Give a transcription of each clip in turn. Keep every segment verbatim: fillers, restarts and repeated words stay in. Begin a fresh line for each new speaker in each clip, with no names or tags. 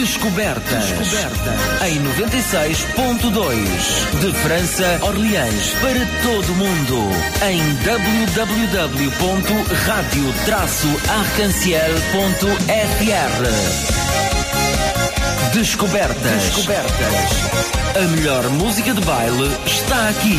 Descoberta. Descoberta. Em noventa e seis ponto dois. De França, Orleans, para todo o mundo. Em w w w ponto radio traço arc-en-ciel ponto f r. Descobertas. Descobertas. A melhor música de baile está aqui.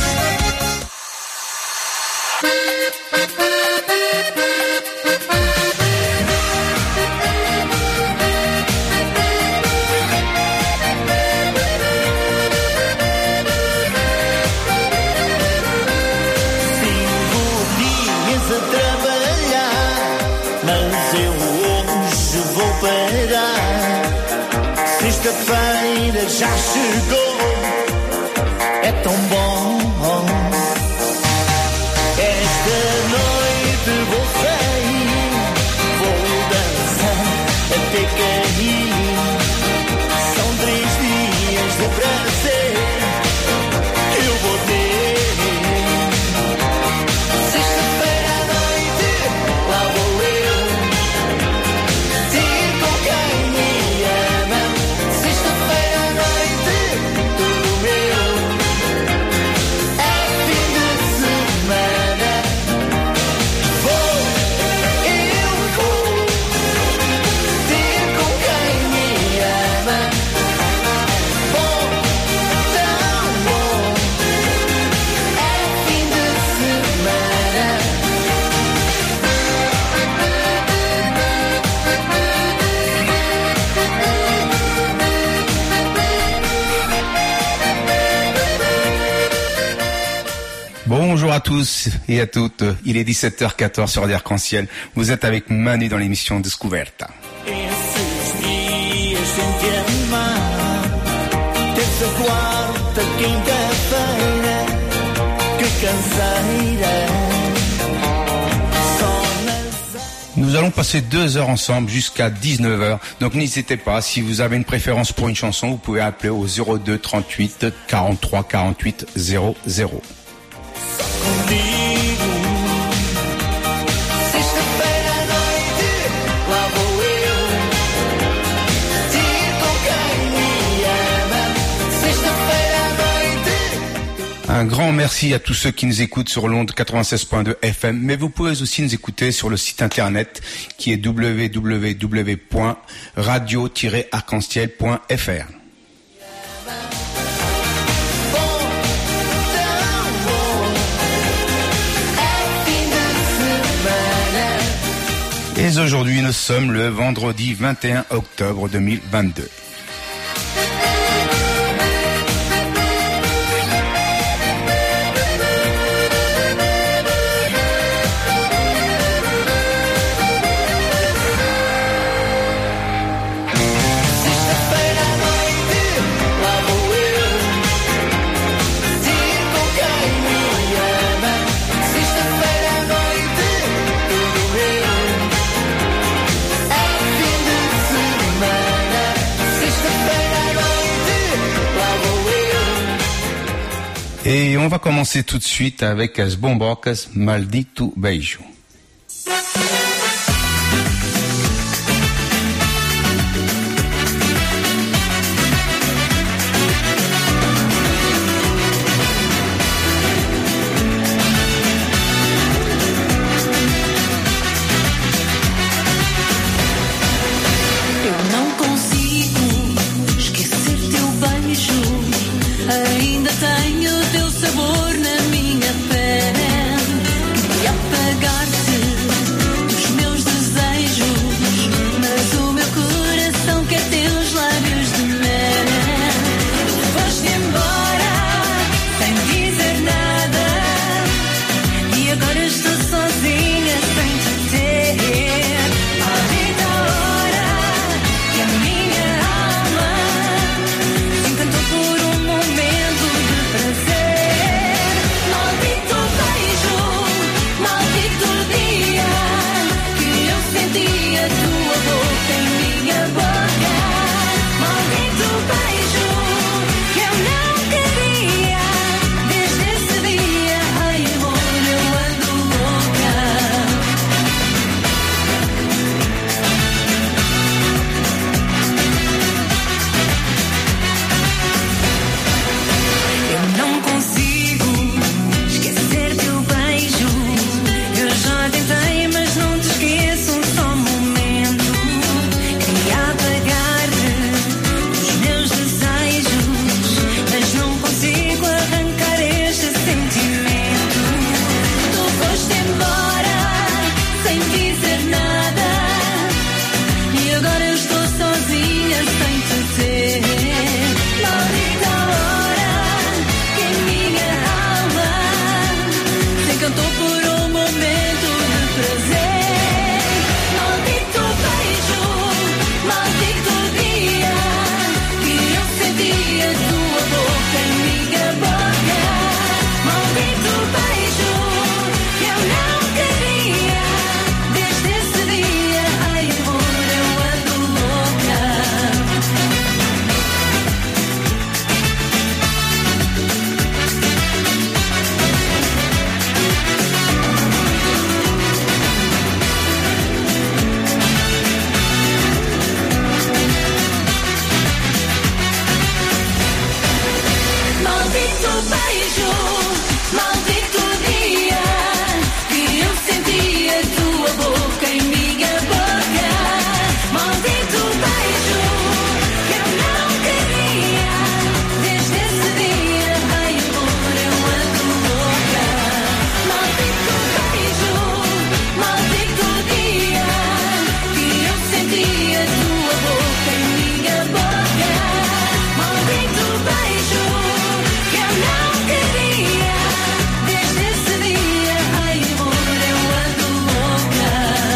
Sexta-feira já chegou, é tão bom. Esta noite vou sair, vou dançar até cair. São três dias de prazer que eu vou ter. Sexta-feira à noite, lá vou eu ter com quem me ama. Sexta-feira à noite, tudo meu. É fim de semana. Vou, eu vou ter com quem me ama. Bom, tão bom. É fim de semana.
Bonjour à tous et à toutes, il est dix-sept heures quatorze sur Arc-en-Ciel. Vous êtes avec Manu dans l'émission Descoberta.
Esses dias sem te amar, terça, quarta, quinta-feira, que canseira. Só nas...
Nous allons passer deux heures ensemble jusqu'à dix-neuf heures. Donc n'hésitez pas, si vous avez une préférence pour une chanson, vous pouvez appeler au zéro deux trente-huit quarante-trois quarante-huit zéro zéro.
Comigo. Sexta-feira à noite, lá vou eu ter com quem me ama. Sexta-feira à noite.
Un grand merci à tous ceux qui nous écoutent sur l'onde quatre-vingt-seize point deux F M, mais vous pouvez aussi nous écouter sur le site internet qui est w w w point radio tiret arc-en-ciel point f r. Et aujourd'hui, nous sommes le vendredi vingt et un octobre deux mille vingt-deux.
Sexta-feira à noite, lá vou eu ter com quem me ama. Sexta-feira à noite, tudo meu. É fim de semana. Sexta-feira à noite, lá vou eu.
Et on va commencer tout de suite avec As Bombocas Maldito Beijo.
Eu não consigo esquecer teu beijo. Ainda tenho teu sabor na minha pele. E apagar Agora eu estou sozinha sem te ter. Maldita hora que a minha alma se encantou por um momento de prazer. Maldito beijo, maldito dia que eu senti a tua boca em minha boca. Maldito beijo que eu não queria. Desde esse dia, ai amor, eu ando louca. Maldito beijo, maldito dia que eu senti a tua boca em minha boca. Maldito beijo que eu não queria. Desde esse dia, ai amor, eu ando louca. Maldito beijo, maldito dia que eu senti a tua boca em minha boca. Maldito beijo que eu não queria. Desde esse dia, ai amor, eu ando louca.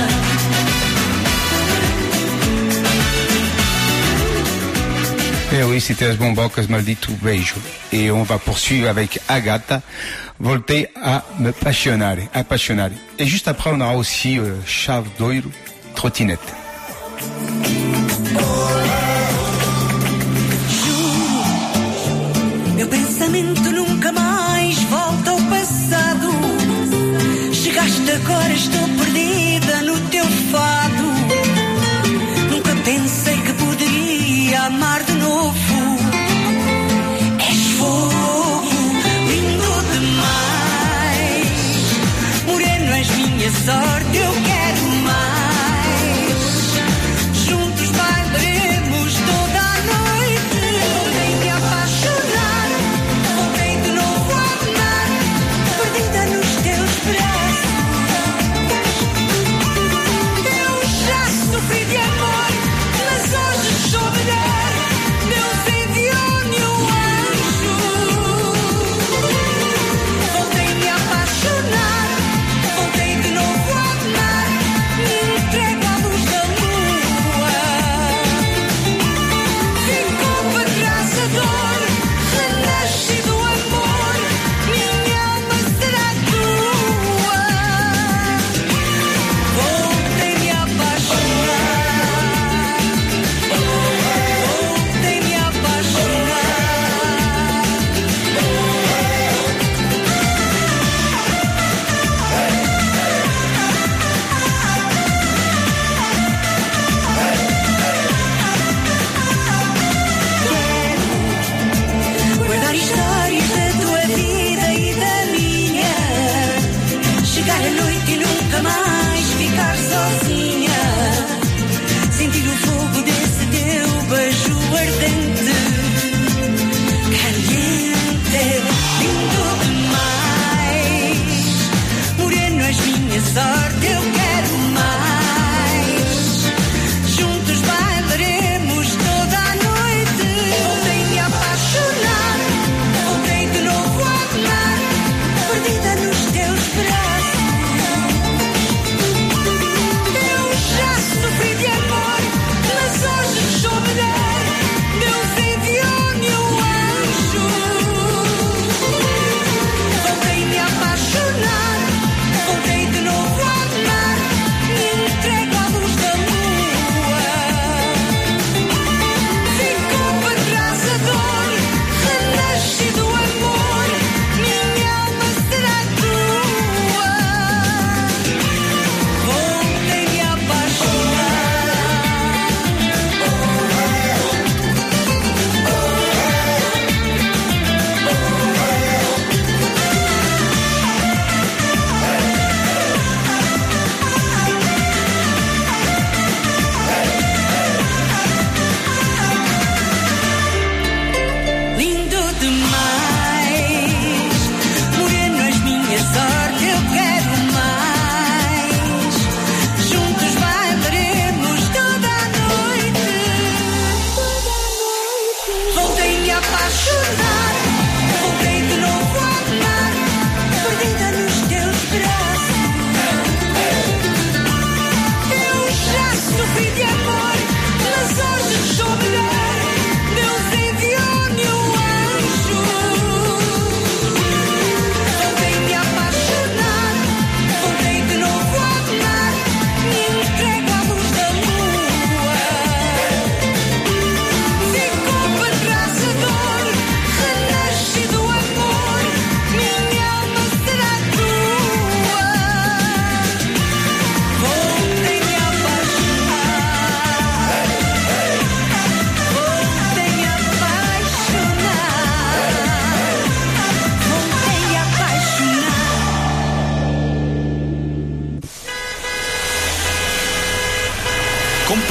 Et oui, c'était As Bombocas, Maldito Beijo. Et on va poursuivre avec Agatha, Voltei a me passionare, appassionare. Et juste après, on aura aussi euh, Chave Doiro, Trottinette.
Meu pensamento nunca mais volta ao passado. Chegaste agora, estou perdida no teu fado. Nunca pensei que poderia amar de novo. És fogo, lindo demais. Moreno, és minha sorte, eu quero mais.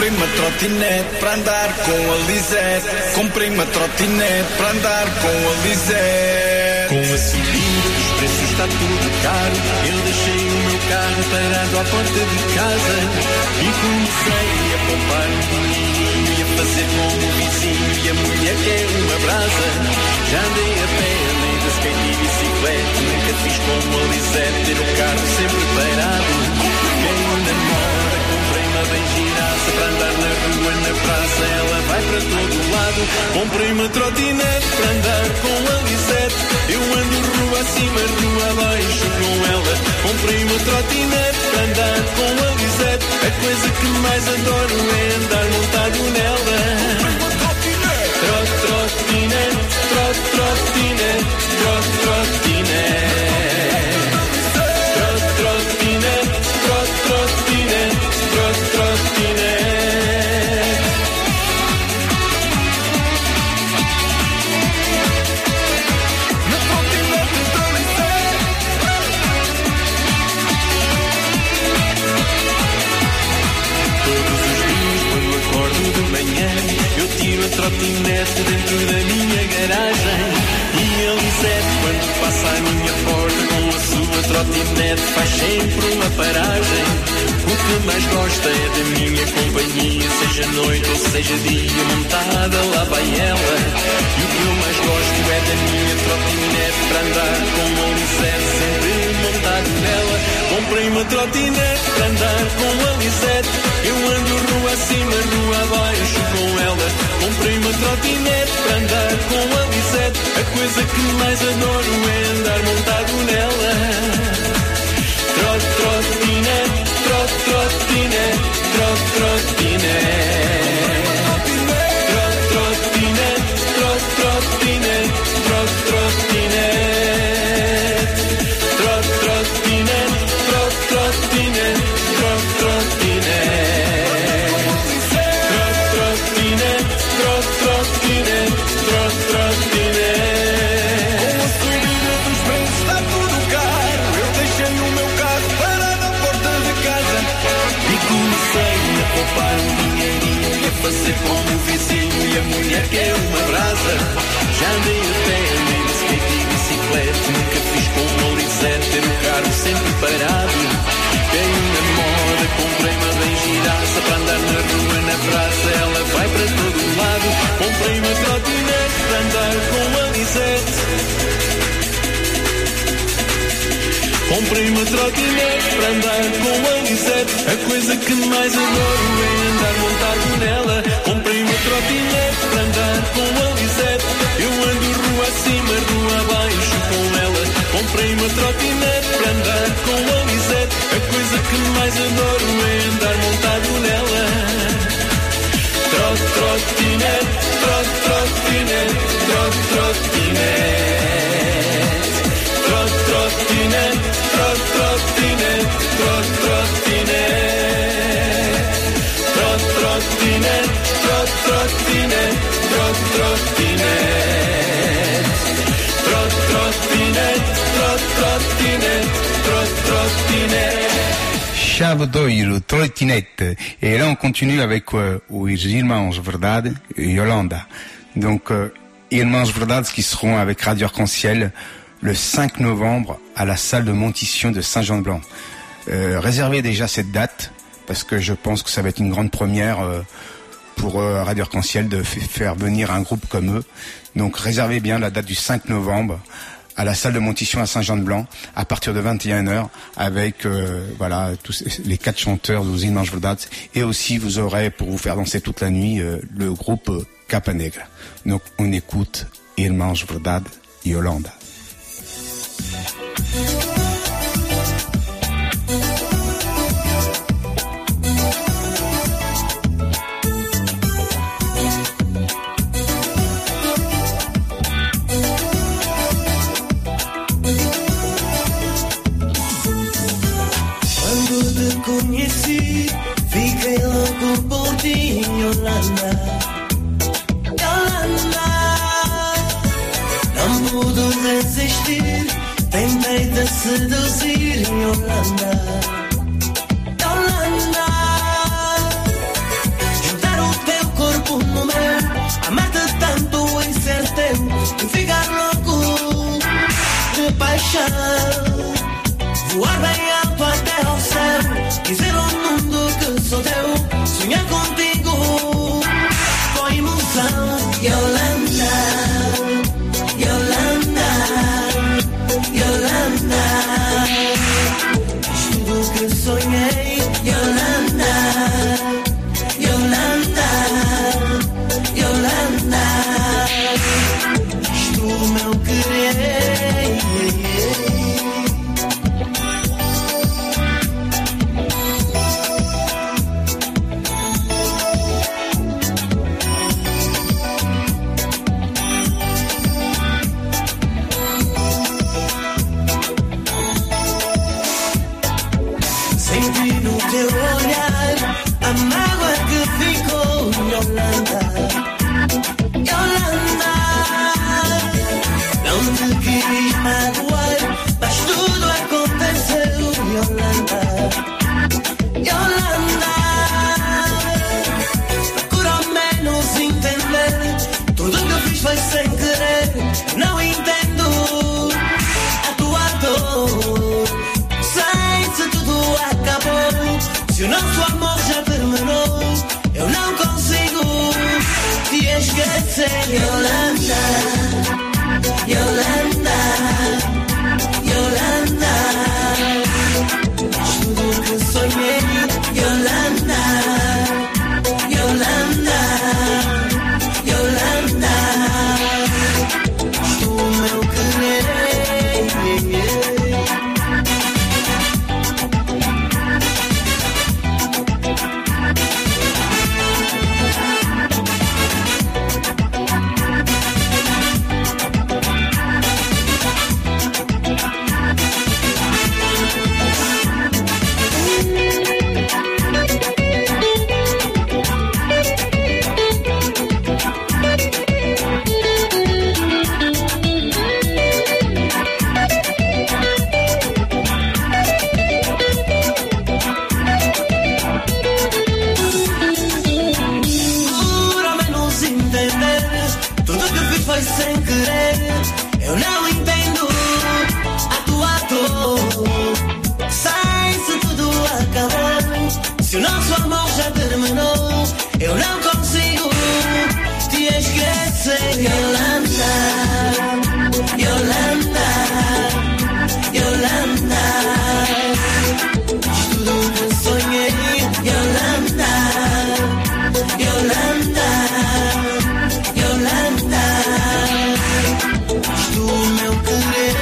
Comprei uma trotinete para andar com a Lisette. Comprei uma trotinete para andar com a Lisette. Com a subida dos preços está tudo caro. Eu deixei o meu carro parado à porta de casa e comecei a poupar um dinheirinho e a fazer como o vizinho e a mulher quer uma brasa. Já andei a pé, andei de skate e bicicleta. Nunca fiz como a Lisette, ter o carro sempre parado. Quem namora, comprei uma bem giraça para andar na rua, na praça, ela vai para todo lado. Comprei uma trotinete para andar com a Lisette. Eu ando rua acima, rua abaixo com ela. Comprei uma trotinete para andar com a Lisette. A coisa que mais adoro é andar montado nela. Trot, trotinete, trot, trotinete, trot, trotinete. Trot, trotinete, trot, trotinete, trot, trotinete. De manhã eu tiro a trotinete dentro da minha garagem e a Lisette quando passa à minha porta com a sua trotinete faz sempre uma paragem. O que mais gosta é da minha companhia, seja noite ou seja dia, montada lá vai ela. E o que eu mais gosto é da minha trotinete para andar com a Lisette sempre montado nela. Comprei uma trotinete para andar com a Lisette. Eu ando rua acima, rua abaixo com ela. Comprei uma trotinete para andar com a Lisette. A coisa que mais adoro é andar montado nela. Trot, trotinete, trot, trotinete, trot, trotinete. Trot, trotinete, trot, trotinete, trot, trotinete. Trot, trotinete, trot, trotinete, trot, trotinete. Trot, trotinete, trot, trotinete, trot, trotinete. Com a subida dos preços está tudo caro. Eu deixei o meu carro parado à porta de casa e comecei a poupar um dinheirinho e a fazer como o vizinho e a mulher quer uma brasa. Já andei a pé, andei de skate e bicicleta. Nunca fiz como a Lisette, ter o carro sempre parado. Quem namora, comprei uma bem giraça para andar na rua, na praça, ela vai para todo lado. Comprei uma trotinete para andar com a Lisette. Comprei uma trotinete para andar com a Lisette. A coisa que mais adoro é andar montado nela. Comprei uma trotinete para andar com a Lisette. Eu ando rua acima, rua abaixo com ela. Comprei uma trotinete para andar com a Lisette. A coisa que mais adoro é andar montado nela. Trot, trotinete, trot, trotinete, trot, trotinete. Trot, trotinete, trot, trotinete, trot, trotinete. Trot, trotinete, trot, trotinete, trot, trotinete. Trot, trotinete, trot, trotinete, trot, trotinete.
Chavodoiro, trottinette. Et là, on continue avec euh, os Irmãos Verdade et Yolanda. Donc, euh, Irmãos Verdade qui seront avec Radio Arc-en-Ciel le cinq novembre à la salle de Montition de Saint-Jean-de-Blanc. Euh, réservez déjà cette date parce que je pense que ça va être une grande première euh, pour euh, Radio Arc-en-Ciel de f- faire venir un groupe comme eux. Donc, réservez bien la date du cinq novembre à la salle de Montition à Saint-Jean-de-Blanc à partir de vingt et une heures avec euh, voilà tous les quatre chanteurs dos Irmãos Verdade et aussi vous aurez pour vous faire danser toute la nuit euh, le groupe euh, Capa Negra. Donc on écoute Irmãos Verdade et Yolanda.
Conheci, fiquei louco por ti, Yolanda, Yolanda. Não pude resistir, tentei te seduzir, Yolanda, Yolanda. chão, voar bem alto até ao céu, dizer ao mundo que sou teu, sonhar contigo com emoção. Yolanda, Yolanda, Yolanda, és tudo que sonhei. Yolanda, Yolanda, Yolanda, és tu o meu querer. Senti no teu olhar a mágoa que ficou. Yolanda, Yolanda, não te quis magoar, mas tudo aconteceu. Yolanda, Yolanda, procura ao menos entender, tudo que fiz foi sem querer. Não entendo a tua dor, sei se tudo acabou, se o nosso amor já terminou. Eu não consigo te esquecer. Yolanda, Yolanda, Yolanda, és tudo que sonhei. Yolanda, Yolanda, Yolanda, és tu o meu querer. Foi sem querer, eu não entendo a tua dor, sei se tudo acabou, se o nosso amor já terminou. Eu não consigo te esquecer. Yolanda, Yolanda, Yolanda, és tudo que sonhei. Yolanda, Yolanda, Yolanda, és tu o meu querer.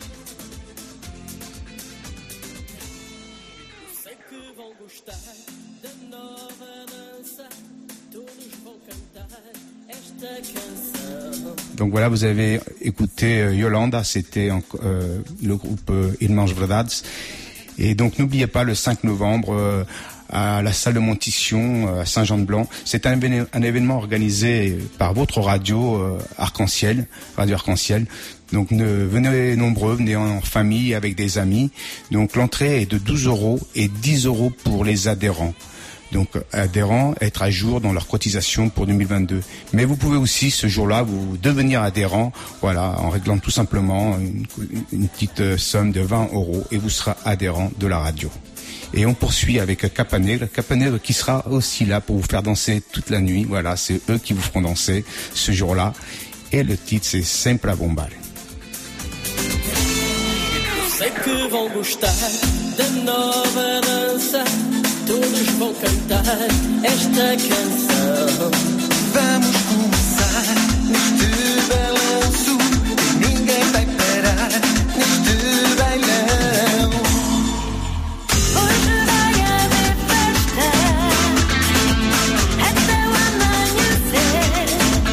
gostar
Donc voilà, vous avez écouté euh, Yolanda, c'était euh, le groupe euh, Irmãos Verdades. Et donc n'oubliez pas le cinq novembre euh, à la salle de Montition euh, à Saint-Jean-de-Blanc. C'est un, évén- un événement organisé par votre radio euh, Arc-en-Ciel, Radio Arc-en-Ciel. Donc ne, venez nombreux, venez en famille avec des amis. Donc l'entrée est de douze euros et dix euros pour les adhérents. Donc adhérents, être à jour dans leur cotisation pour deux mille vingt-deux. Mais vous pouvez aussi ce jour-là vous devenir adhérent, voilà, en réglant tout simplement une, une petite somme de vingt euros et vous serez adhérent de la radio. Et on poursuit avec Capanegre, Capanegre qui sera aussi là pour vous faire danser toute la nuit. Voilà, c'est eux qui vous feront danser ce jour-là. Et le titre c'est Sempre a Bombar.
Sei que vão gostar da nova dança. Todos vão cantar esta canção.
Vamos começar neste balanço e ninguém vai parar neste bailão.
Hoje vai haver festa até o amanhecer.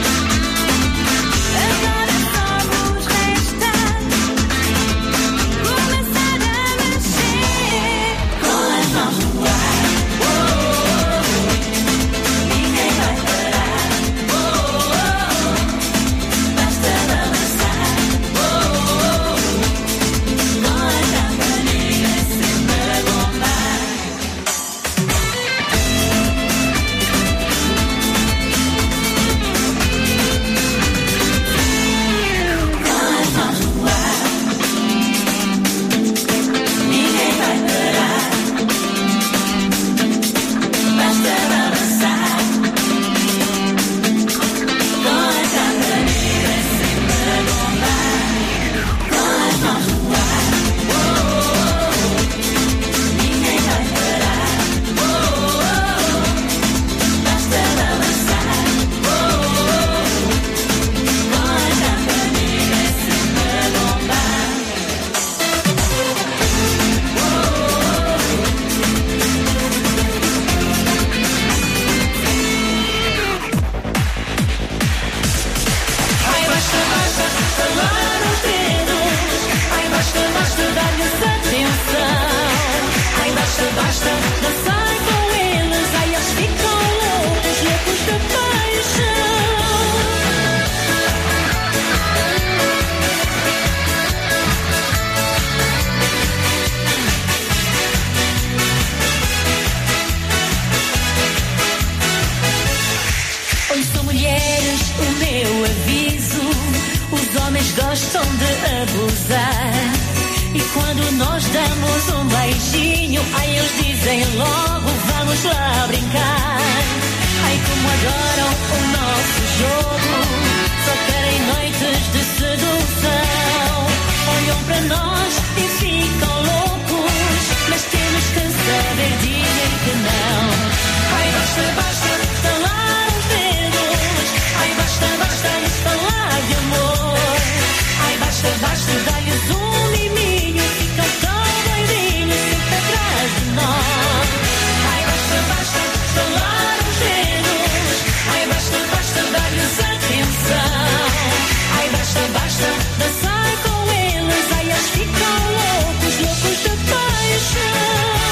Agora só nos resta começar a mexer com as mãos no ar. Ninguém vai parar. Basta dançar com a campanilha sempre a bombar. Com as mãos no ar. Ninguém vai parar. Basta dançar com a campanilha sempre a bombar. Com as mãos no ar. Ninguém vai parar. Basta dançar com a campanilha sempre a bombar. Ai, basta, basta, estalar os dedos. Ai, basta, basta, dar-lhes atenção. Ai, basta, basta, dançar com eles. Ai, eles ficam loucos, loucos de paixão. Ouçam mulheres o meu aviso. Os homens gostam de abusar. E quando nós damos um beijinho, ai eles dizem logo vamos lá brincar. Ai como adoram o nosso jogo. Só querem noites de sedução. Olham para nós e ficam loucos. Mas temos que saber dizer que não. Ai basta, basta, estalar os dedos. Ai basta, basta, nos falar de amor. Ai basta, basta, dar-lhes um miminho. Ficam tão doidinhos sempre atrás de nós. Ai basta, basta, estalar os dedos. Ai basta, basta, dar-lhes atenção. Ai basta, basta, dançar com eles. Ai eles ficam loucos, loucos de paixão.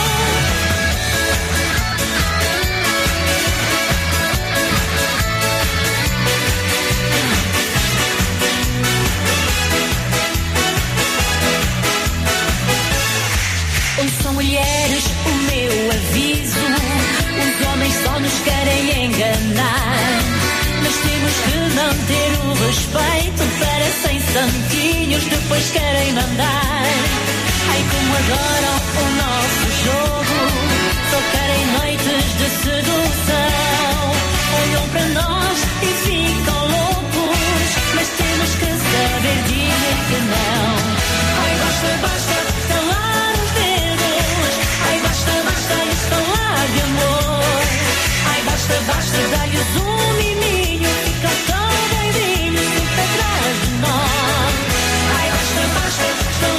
Ouçam mulheres o meu aviso. Os homens só nos querem enganar. Mas temos que manter o respeito. Parecem santinhos, depois querem mandar. Ai como adoram o nosso jogo. Só querem noites de sedução. Olham para nós e ficam loucos. Mas temos que saber dizer que não. Ai basta, basta, estalar os dedos. Ai basta, basta, lhes falar de amor. Ai basta, basta, dar-lhes um miminho. Ficam tão doidinhos sempre atrás de nós. Ai basta, basta, estalar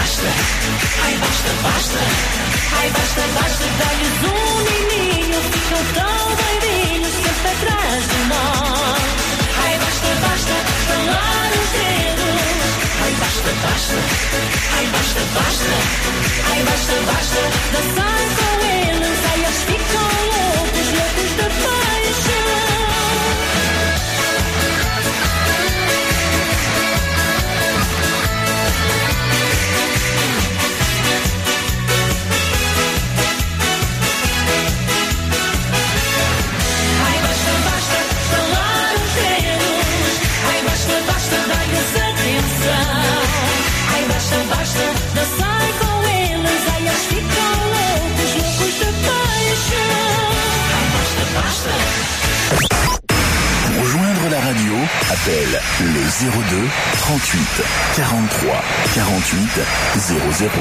basta, ai basta, basta, ai basta, basta, dá-lhes um miminho, ficam tão doidinhos sempre atrás de nós. Ai basta, basta, estalar os dedos. Ai basta, basta, ai basta, basta, ai basta, basta, dançar com eles, ai eles ficam loucos, loucos de paixão. Ai basta, basta, estalar os dedos. Ai basta, basta, dá-lhes atenção. Ai basta, basta, dançar com eles, ai eles ficam loucos, loucos de paixão. Ai basta, basta.
Pour rejoindre la radio, appelle le zéro deux trente-huit quarante-trois quarante-huit zéro zéro.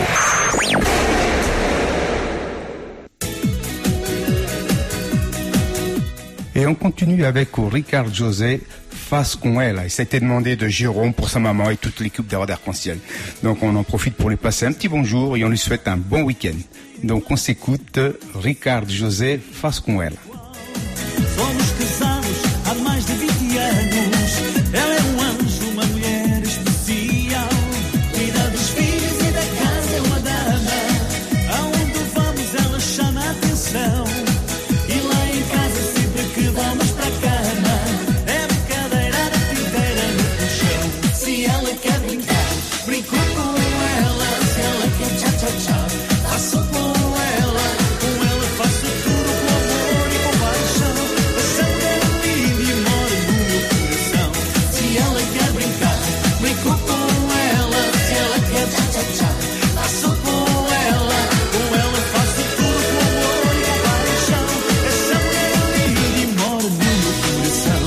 Et on continue avec o Ricardo José, Face com ela. Et ça a été demandé de Jérôme pour sa maman et toute l'équipe d'Arrêt d'Arc-en-Ciel. Donc on en profite pour lui passer un petit bonjour et on lui souhaite un bon week-end. Donc on s'écoute Ricardo José, Face com ela.
Somos casados há mais de vinte anos. Ela é um anjo, uma mulher especial. Cuida dos filhos e da casa, é uma dama. Aonde vamos ela chama a atenção. E lá em casa sempre que vamos para a cama é brincadeira inteira no colchão. Se ela quer brincar, brinco com ela. Se ela quer tchau, tchau, tchau, faço com ela. Com ela faço tudo com amor e com paixão. Essa mulher linda e mora no meu coração. Se ela quer brincar, brinco com ela. Se ela quer tchau, tchau, tchau, faço com ela. Com ela faço tudo com amor e com paixão. Essa mulher linda e mora no meu coração.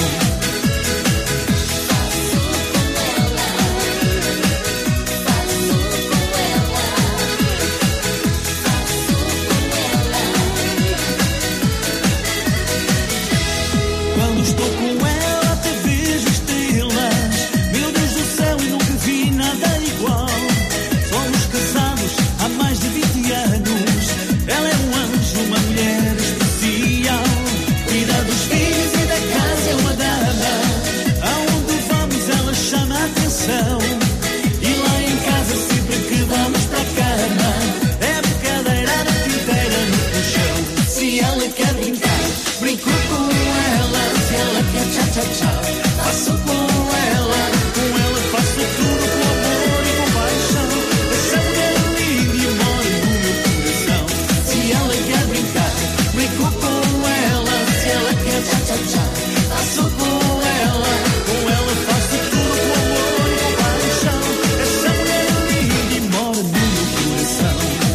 Quando estou com ela até vejo estrelas. Meu Deus do céu, e nunca vi nada igual. Somos casados há mais de vinte anos. Ela é um anjo, uma mulher especial. Cuida dos filhos e da casa, é uma dama. Aonde vamos ela chama a atenção. E lá em casa sempre que vamos para a cama é brincadeira a noite inteira no colchão. Se ela quer brincar, brinco com ela. Se ela quer tchau, tchau, tchau, faço com ela. Com ela faço tudo com amor e com paixão. Essa mulher linda e mora no meu coração. Se ela quer brincar, brinco com ela. Se ela quer tchau, tchau, tchau, faço com ela. Com ela faço tudo com amor e com paixão. Essa mulher linda e mora no meu coração.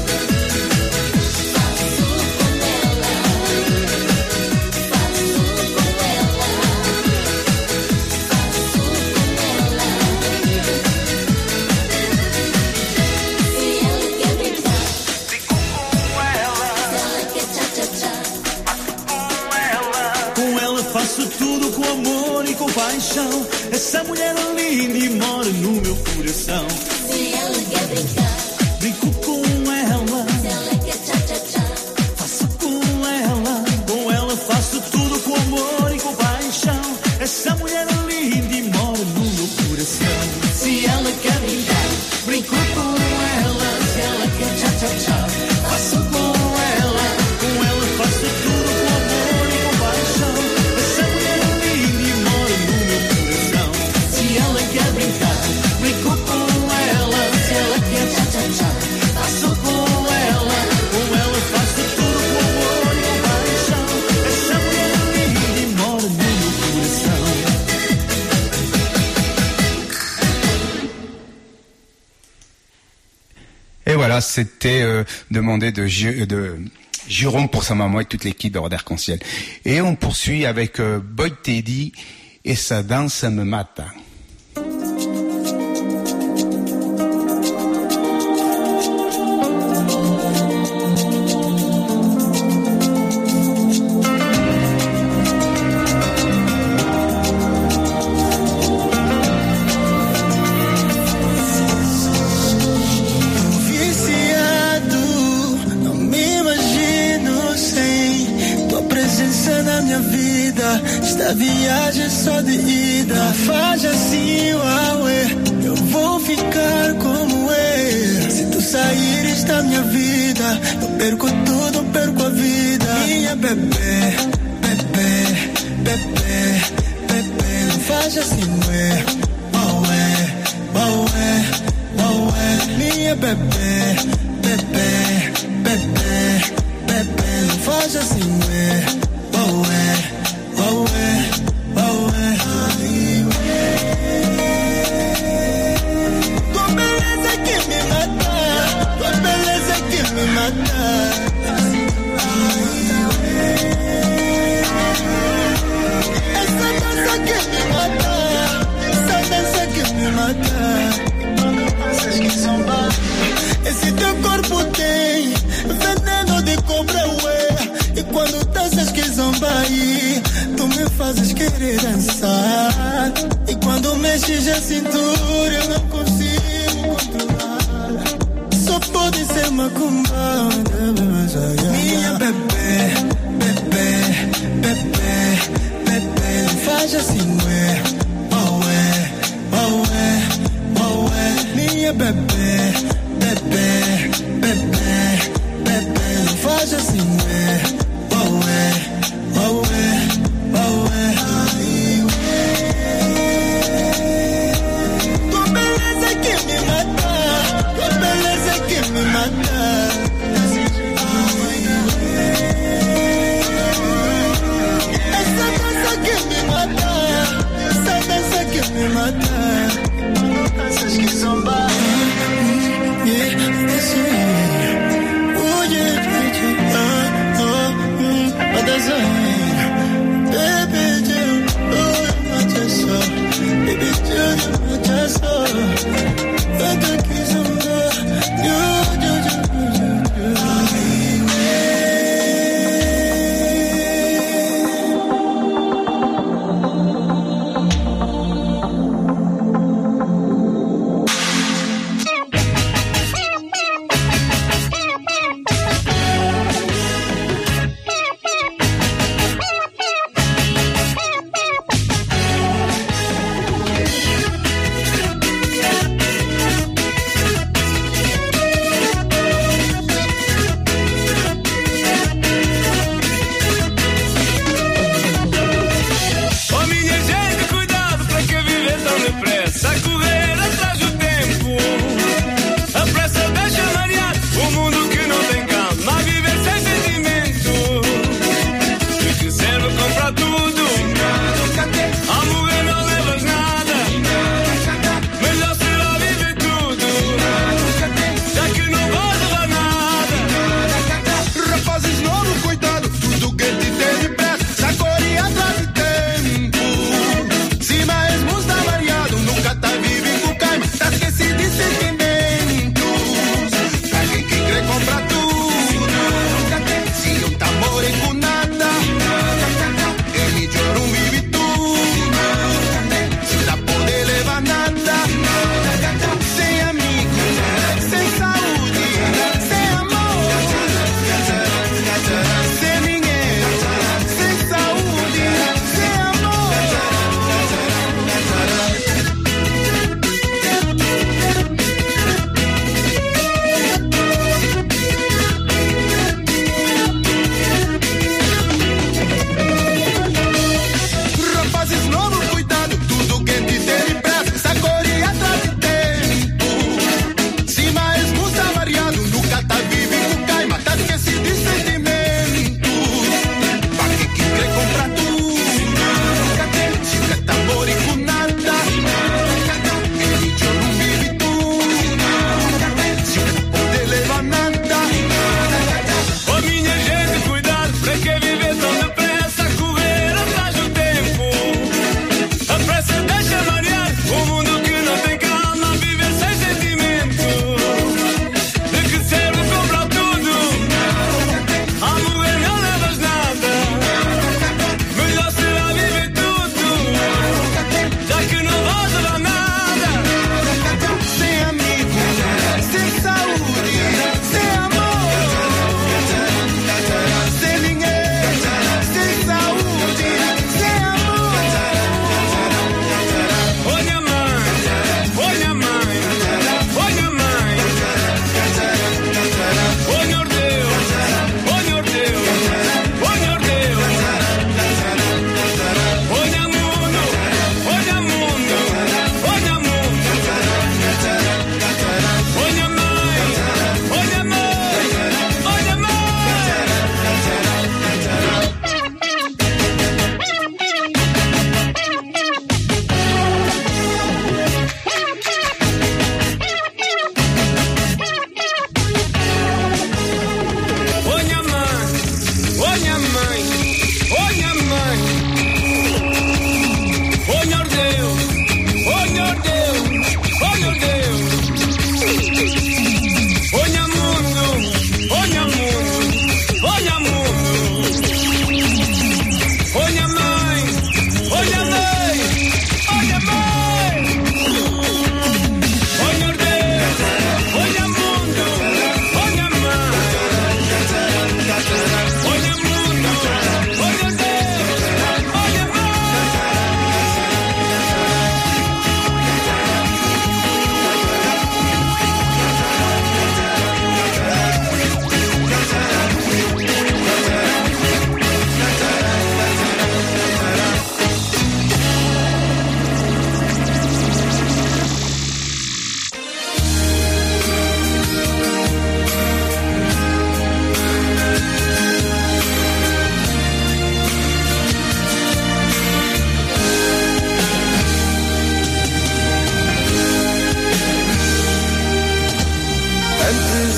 Com ela faço tudo com amor e com paixão. Essa mulher é linda e mora no meu coração.
Se ela quer brincar,
Brinco com ela,
se ela quer tchau, tchau, tchau.
faço com ela. Com ela faço tudo com amor e com paixão. Essa mulher é linda e mora no meu coração. Se ela quer brincar, brinco com ela. Se ela quer tchau, tchau, tchau, faço com ela. Com ela faço tudo com amor e com paixão. Essa mulher é linda e mora no meu coração. Se ela quer brincar, brinco com ela. Se ela quer tchau, tchau, tchau, faço com ela. Com ela faço tudo com amor e com paixão. Essa mulher é linda e mora no meu coração.
Et voilà, c'était euh, demandé de, Jé- de Jérôme pour sa maman et toute l'équipe d'Arrêt d'Arc-en-Ciel. Et on poursuit avec euh, Boy Teddy et sa danse me mata.
Da viagem só de ida, faz assim, uauê. Eu vou ficar como é. Se tu saíres da minha vida, eu perco tudo, perco a vida. Minha bebê, bebê, bebê, bebê, não faz assim, ué. Uauê, uauê, uauê. Minha bebê, bebê, bebê, bebê, não faz assim, ué. Uauê. Oh, é, oh, é. Tua beleza que me mata, tua beleza que me mata. Essa dança que me mata, essa dança que me mata. Essas que são bas. Esse teu corpo tem veneno de cobra, ué. E quando danças que zombai, tu me fazes querer dançar. E quando mexes a cintura, eu não consigo controlar. Só pode ser uma combada. Minha bebê, bebê, bebê, bebê, não faz assim, ué. Oh, é, oh, é, oh, é. Minha bebê, bebê, bebê, bebê, não faz assim, ué. Oh, é. Oh, é, oh, é. Tua beleza que me mata, tua beleza que me mata. Essa dança que me mata, essa dança que me mata. Essas que são bas.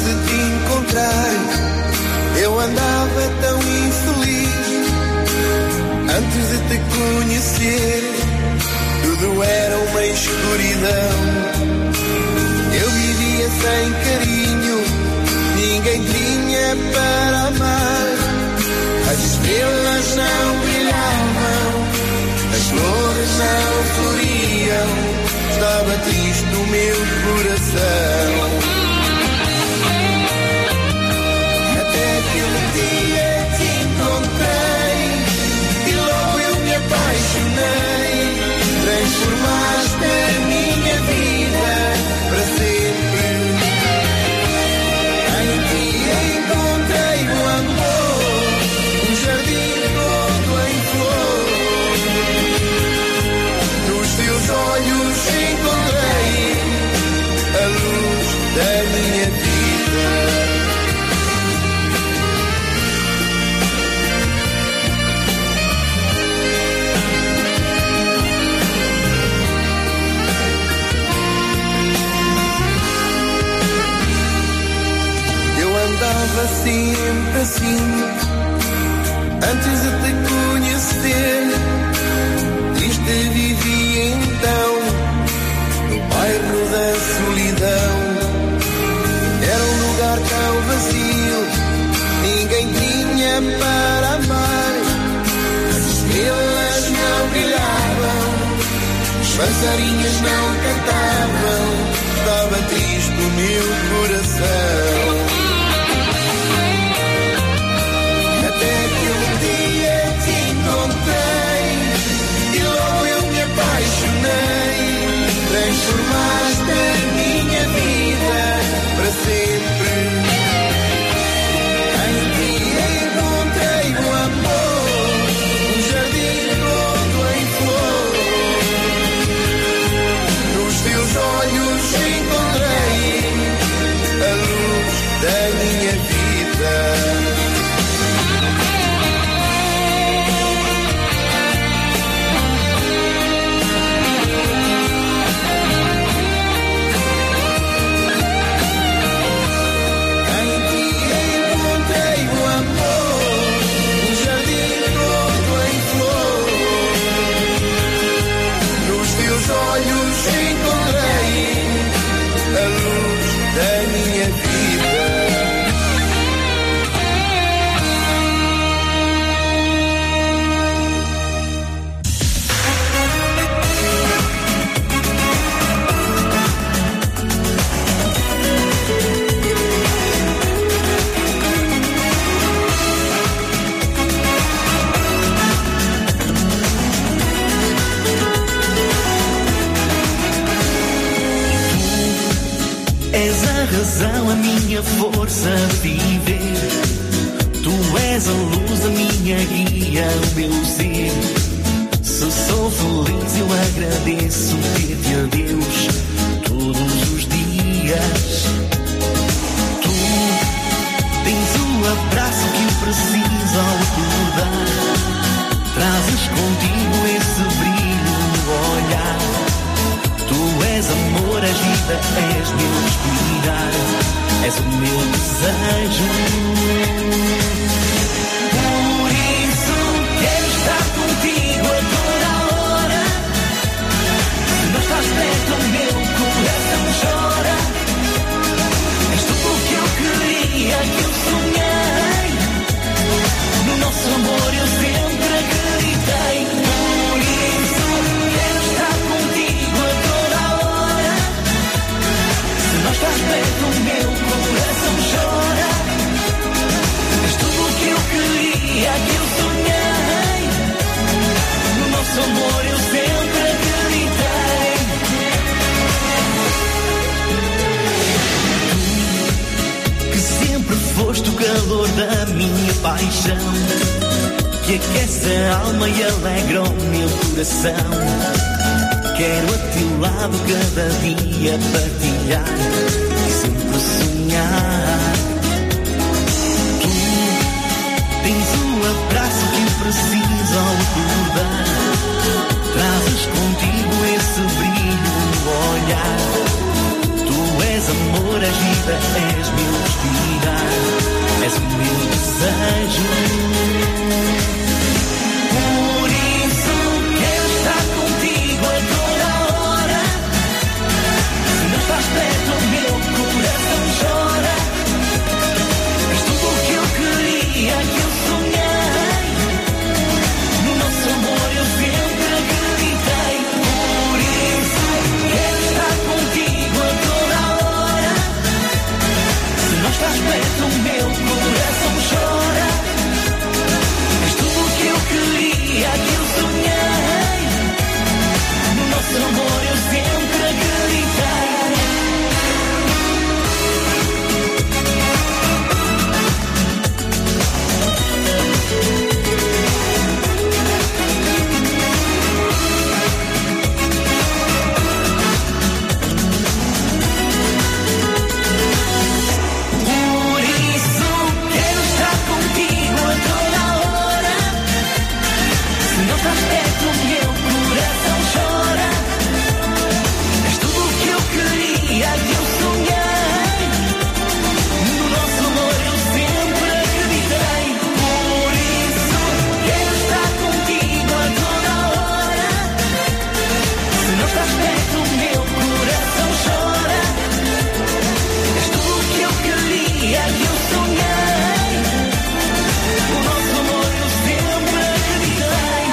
de te encontrar, eu andava tão infeliz. Antes de te conhecer, tudo era uma escuridão. Eu vivia sem carinho, ninguém tinha para amar. As estrelas não brilhavam, as flores não floriam. Estava triste o meu coração. Até que um dia te encontrei e logo eu me apaixonei. Transformaste a minha vida para sempre. Em ti encontrei o amor, um jardim todo em flor. Nos teus olhos encontrei a luz da minha vida. Andava sempre assim, antes de te conhecer. Triste vivia então, no bairro da solidão. Era um lugar tão vazio, ninguém tinha para amar. As estrelas não brilhavam, os passarinhos não cantavam. Estava triste o meu coração. E logo eu me apaixonei. Transformaste a minha vida para sempre. Em ti encontrei o amor, um jardim todo em flor. Nos teus olhos encontrei a luz da minha vida. Olhos encontrei a luz da minha vida.
Razão, a minha força de viver. Tu és a luz, a minha guia, o meu ser. Se sou feliz eu agradeço ter-te a Deus todos os dias. Tu tens o abraço que eu preciso ao acordar. Trazes contigo esse brilho no olhar. Tu és amor, és vida, és meu respirar, és o meu desejo. Por isso quero estar contigo a toda a hora. Se não estás perto, o meu coração chora. És tudo o que eu queria, que eu sonhei. No nosso amor eu sempre acreditei. Por isso quero estar contigo a toda a hora. Se não estás perto, o meu coração chora. És tudo o que eu queria, que eu sonhei. No nosso amor eu sempre acreditei. Tu, que sempre foste o calor da minha paixão, que aquece a alma e alegra o meu coração. Quero a teu lado cada dia partilhar e sempre sonhar. Tu tens o abraço que eu preciso ao acordar. Trazes contigo esse brilho no olhar. Tu és amor, és vida, és meu vejo. Por isso quero estar contigo a toda hora. Se não estás perto, o meu coração chora. És tudo o que eu queria, que eu sonhei. No nosso amor eu sempre acreditei. Por isso quero estar contigo a toda hora. Se não estás perto, o meu coração chora. És tudo o que eu queria, que eu sonhei. No nosso amor eu sempre acreditei. Por isso quero estar contigo a toda hora. Se não estás perto, o meu coração chora. És tudo o que eu queria, que eu sonhei. No nosso amor eu sempre acreditei. Por isso quero estar contigo a toda hora. Se não estás perto, o meu coração chora. És tudo o que eu queria, que eu sonhei. No nosso amor eu sempre acreditei.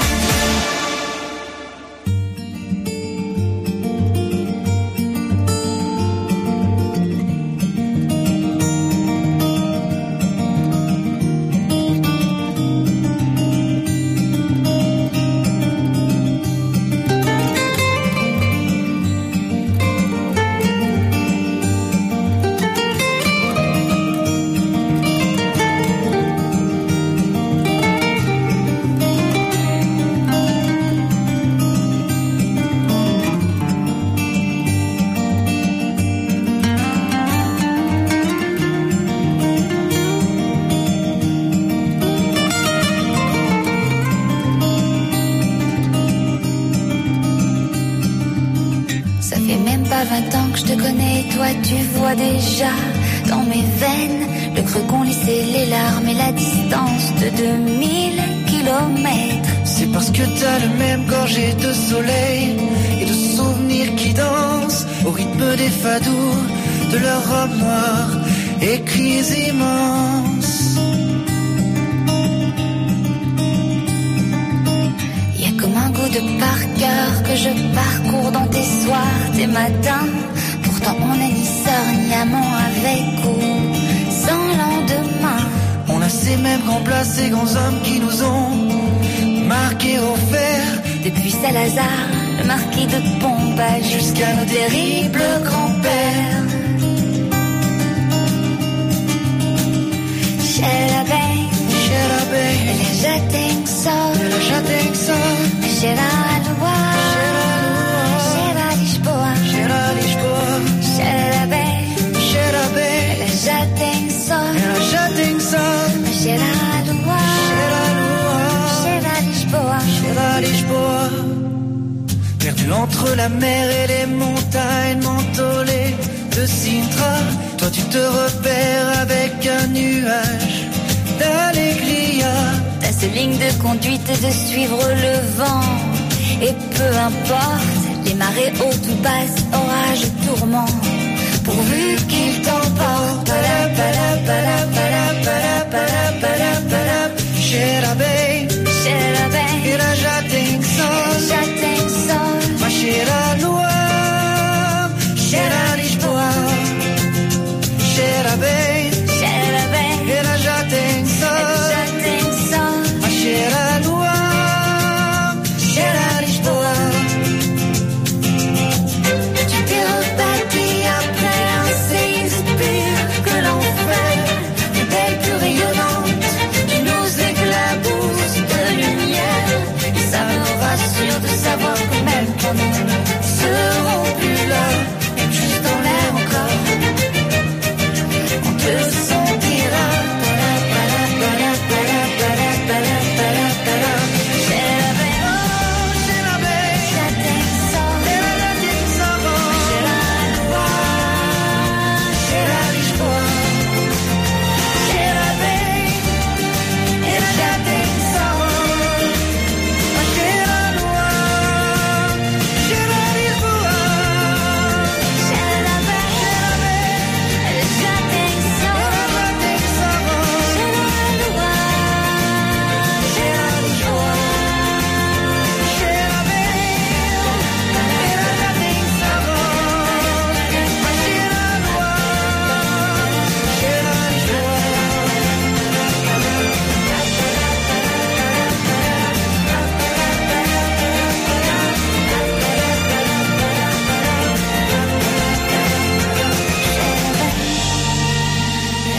Ça fait même pas vingt ans que je te connais, toi tu vois déjà dans mes veines le creux qu'ont laissé les larmes et la distance de deux mille kilomètres.
C'est parce que t'as le même gorgée de soleil et de souvenirs qui dansent au rythme des fadous de leur robe noire et cris immenses.
Y a comme un goût de par cœur que je parcours dans tes soirs, tes matins. Pourtant on n'est ni sœur ni amant, avec ou sans lendemain.
On a ces mêmes grands plats, ces grands hommes qui nous ont marqués au fer.
Depuis Salazar, le marquis de Pombal, jusqu'à nos terribles grands-pères. Xerabé,
Xerabé,
ele já tem sol,
ela já tem sol.
cheira a lua, cheira a Lisboa,
Cheira a Lisboa,
Xerabé,
Xerabé,
ela já tem sol,
ela já tem sol.
cheira a lua,
Cheira a lua,
cheira a Lisboa.
cheira a Lisboa. Perdu entre la mer et les montagnes mentholées de Sintra, toi tu te repères avec un nuage d'allégria.
Ta seule ligne de conduite est de suivre le vent. Et peu importe, les marées hautes ou basses, orages, tourments, pourvu qu'il t'emporte. Pala, pala, pala, pala, pala, pala, pala, pala.
Xerabé,
Xerabé,
ela já tem sol.
já tem sol.
Mas cheira a lua, cheira a Lisboa. Xerabé,
Xerabé,
ela já tem sol.
já tem sol.
Mas cheira a lua, cheira a Lisboa.
Tu t'es rebâti après un séisme pur.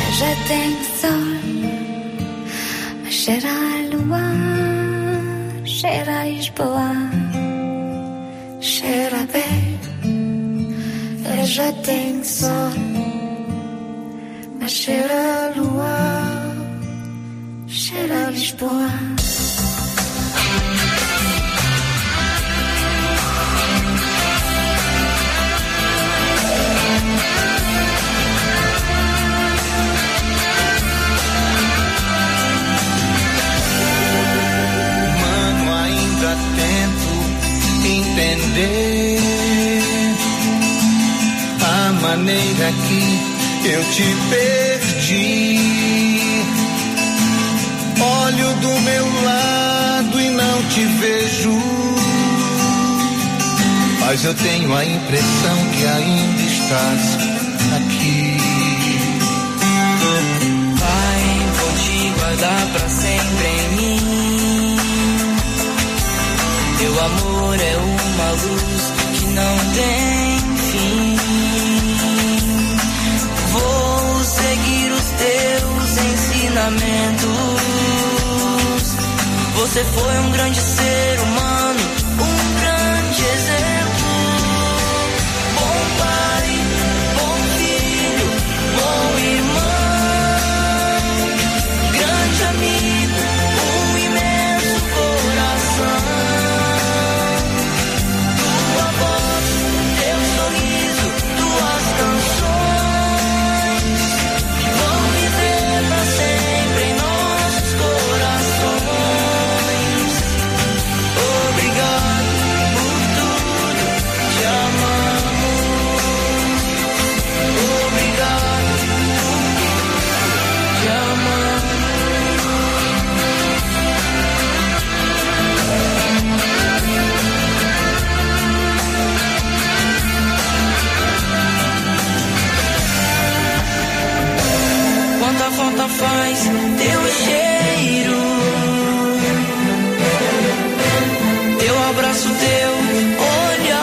já tem sol, mas cheira a lua, cheira a Lisboa, cheira bem, já tem sol, mas cheira a lua, cheira a Lisboa.
Tento entender a maneira que eu te perdi. Olho do meu lado e não te vejo, mas eu tenho a impressão que ainda estás aqui.
Vai, vou te guardar pra sempre em mim. Teu amor é uma luz que não tem fim. Vou seguir os teus ensinamentos. Você foi um grande ser humano, um grande exemplo. Bom pai, bom filho, bom irmão, grande amigo, um imenso coração. Quanta falta faz teu cheiro, teu abraço, teu olhar.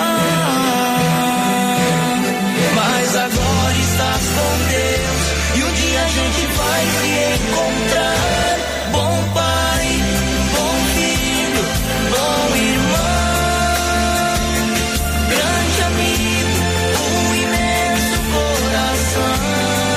Mas agora estás com Deus e um dia a gente vai se encontrar. Bom pai, bom filho, bom irmão, grande amigo, um imenso coração.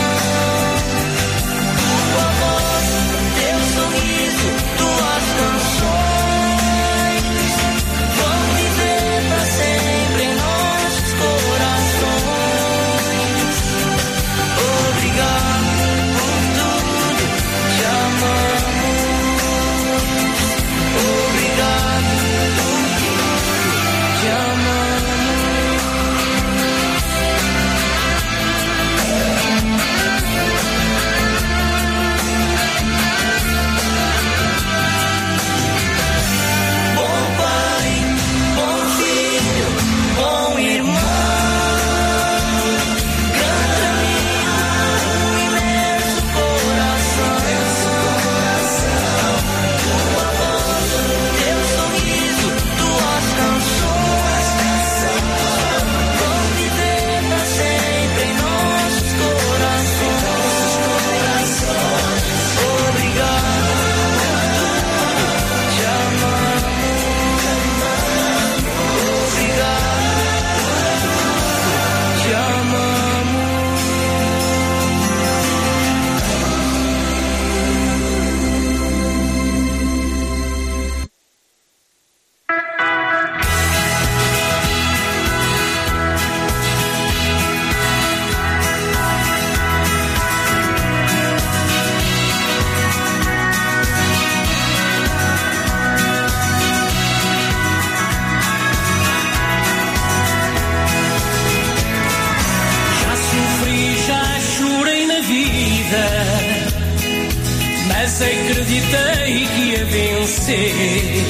Acreditei que ia vencer.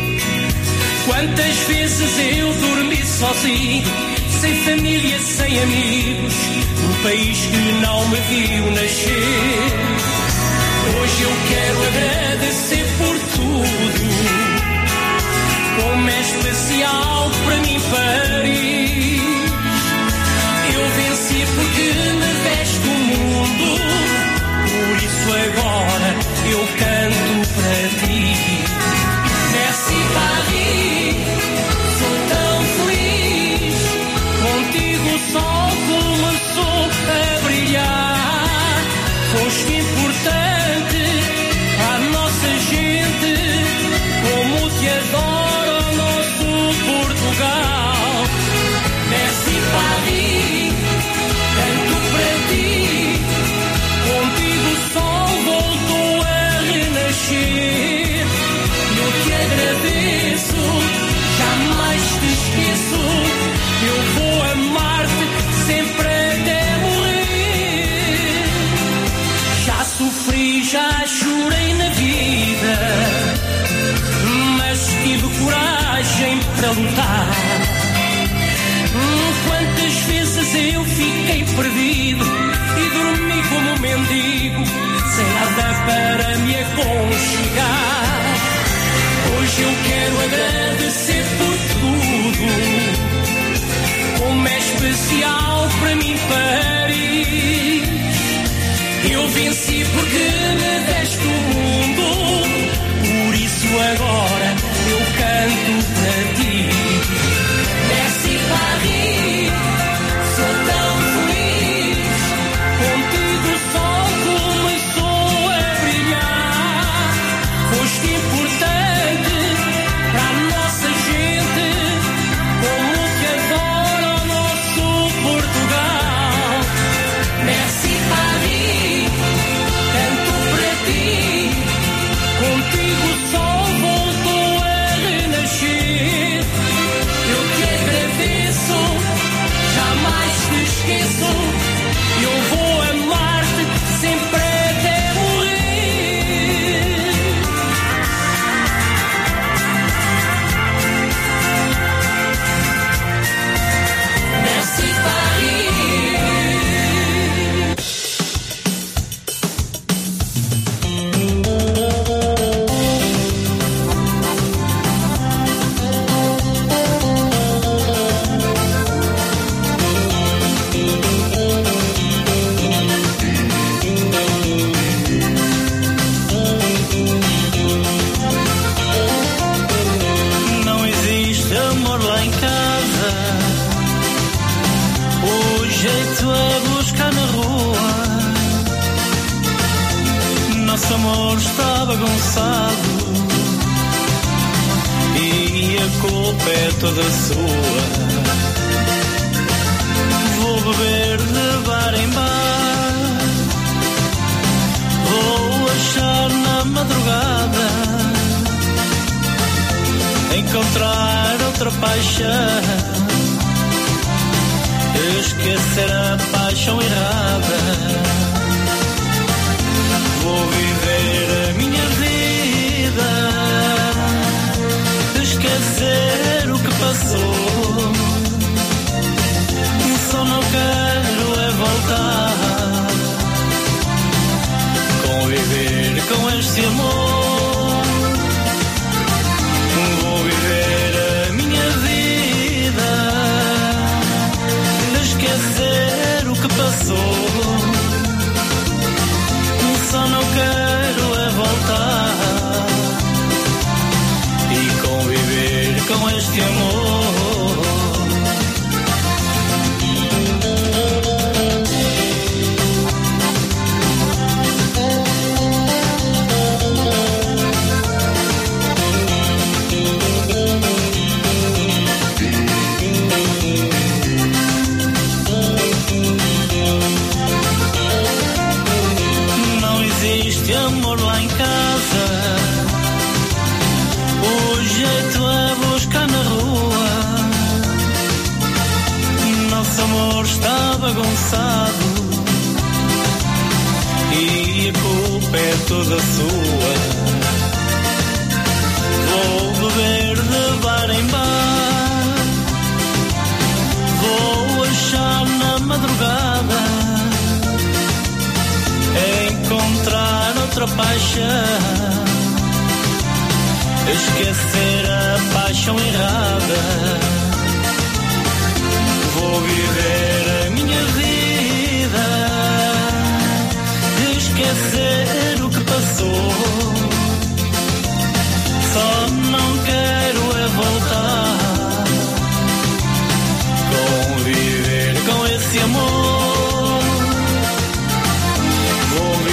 Quantas vezes eu dormi sozinho, sem família, sem amigos, num país que não me viu nascer. Hoje eu quero agradecer por tudo, como é especial para mim Paris. Eu venci porque me veste o mundo Foste importante à nossa gente, como te adora o nosso Portugal. Merci Paris, canto para ti, contigo o sol voltou a renascer. Eu te agradeço, jamais te esqueço, eu vou amar-te sempre até morrer. Já sofri, já chorei na vida, mas tive coragem para lutar. Quantas vezes eu fiquei perdido e dormi como um mendigo, sem nada para me aconchegar. Hoje eu quero agradecer por tudo, como é especial para mim Paris. Eu venci porque me deste o mundo, por isso agora eu canto para ti. Merci Paris, sou tão feliz, contigo o sol começou a brilhar. Foste importante para a nossa gente, como te adora o nosso Portugal. Merci Paris, canto para ti, contigo o sol voltou a renascer. Eu te agradeço, jamais te esqueço, eu vou amar-te sempre até morrer. Merci Paris.
Não existe amor lá em casa, o jeito é buscar na rua. Nosso amor está bagunçado e a culpa é toda sua. Vou beber de bar em bar, vou achar na madrugada, encontrar outra paixão, esquecer a paixão errada. Vou viver a minha vida, esquecer o que passou. Só não quero é voltar, conviver com este amor. Vou viver a minha vida, esquecer o que passou. Só não quero é voltar e conviver com este amor. Não existe amor lá em casa, o jeito é buscar na rua. Nosso amor está bagunçado e a culpa é toda sua. Vou beber de bar em bar, vou achar na madrugada, encontrar outra paixão, esquecer a paixão errada. Vou viver a minha vida, esquecer o que passou. Só não quero é voltar, conviver com esse amor. Vou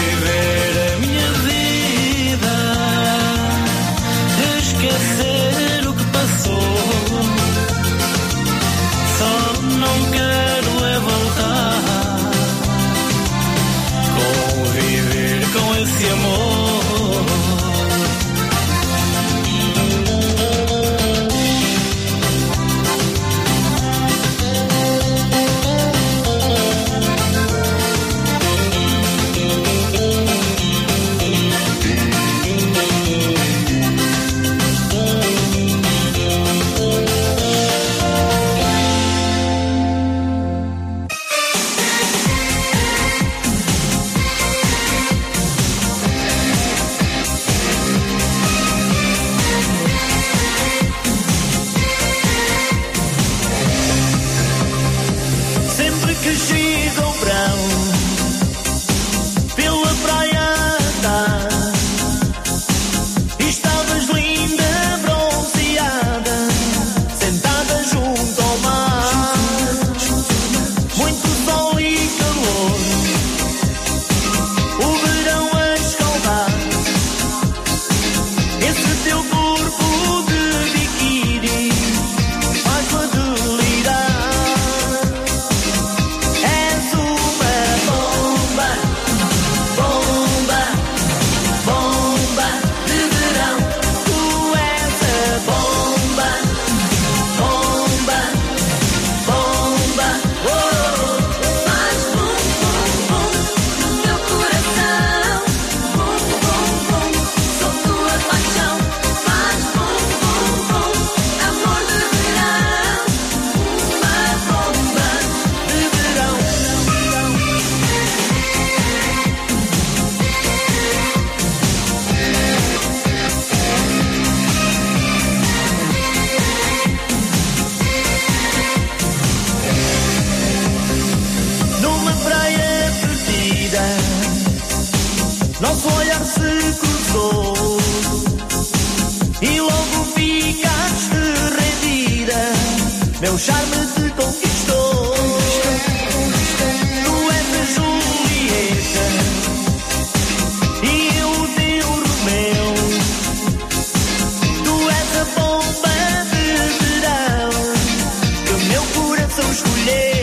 nosso olhar se cruzou e logo ficaste rendida, meu charme te conquistou. Tu és a Julieta e eu o teu Romeu. Tu és a bomba de verão que o meu coração escolheu.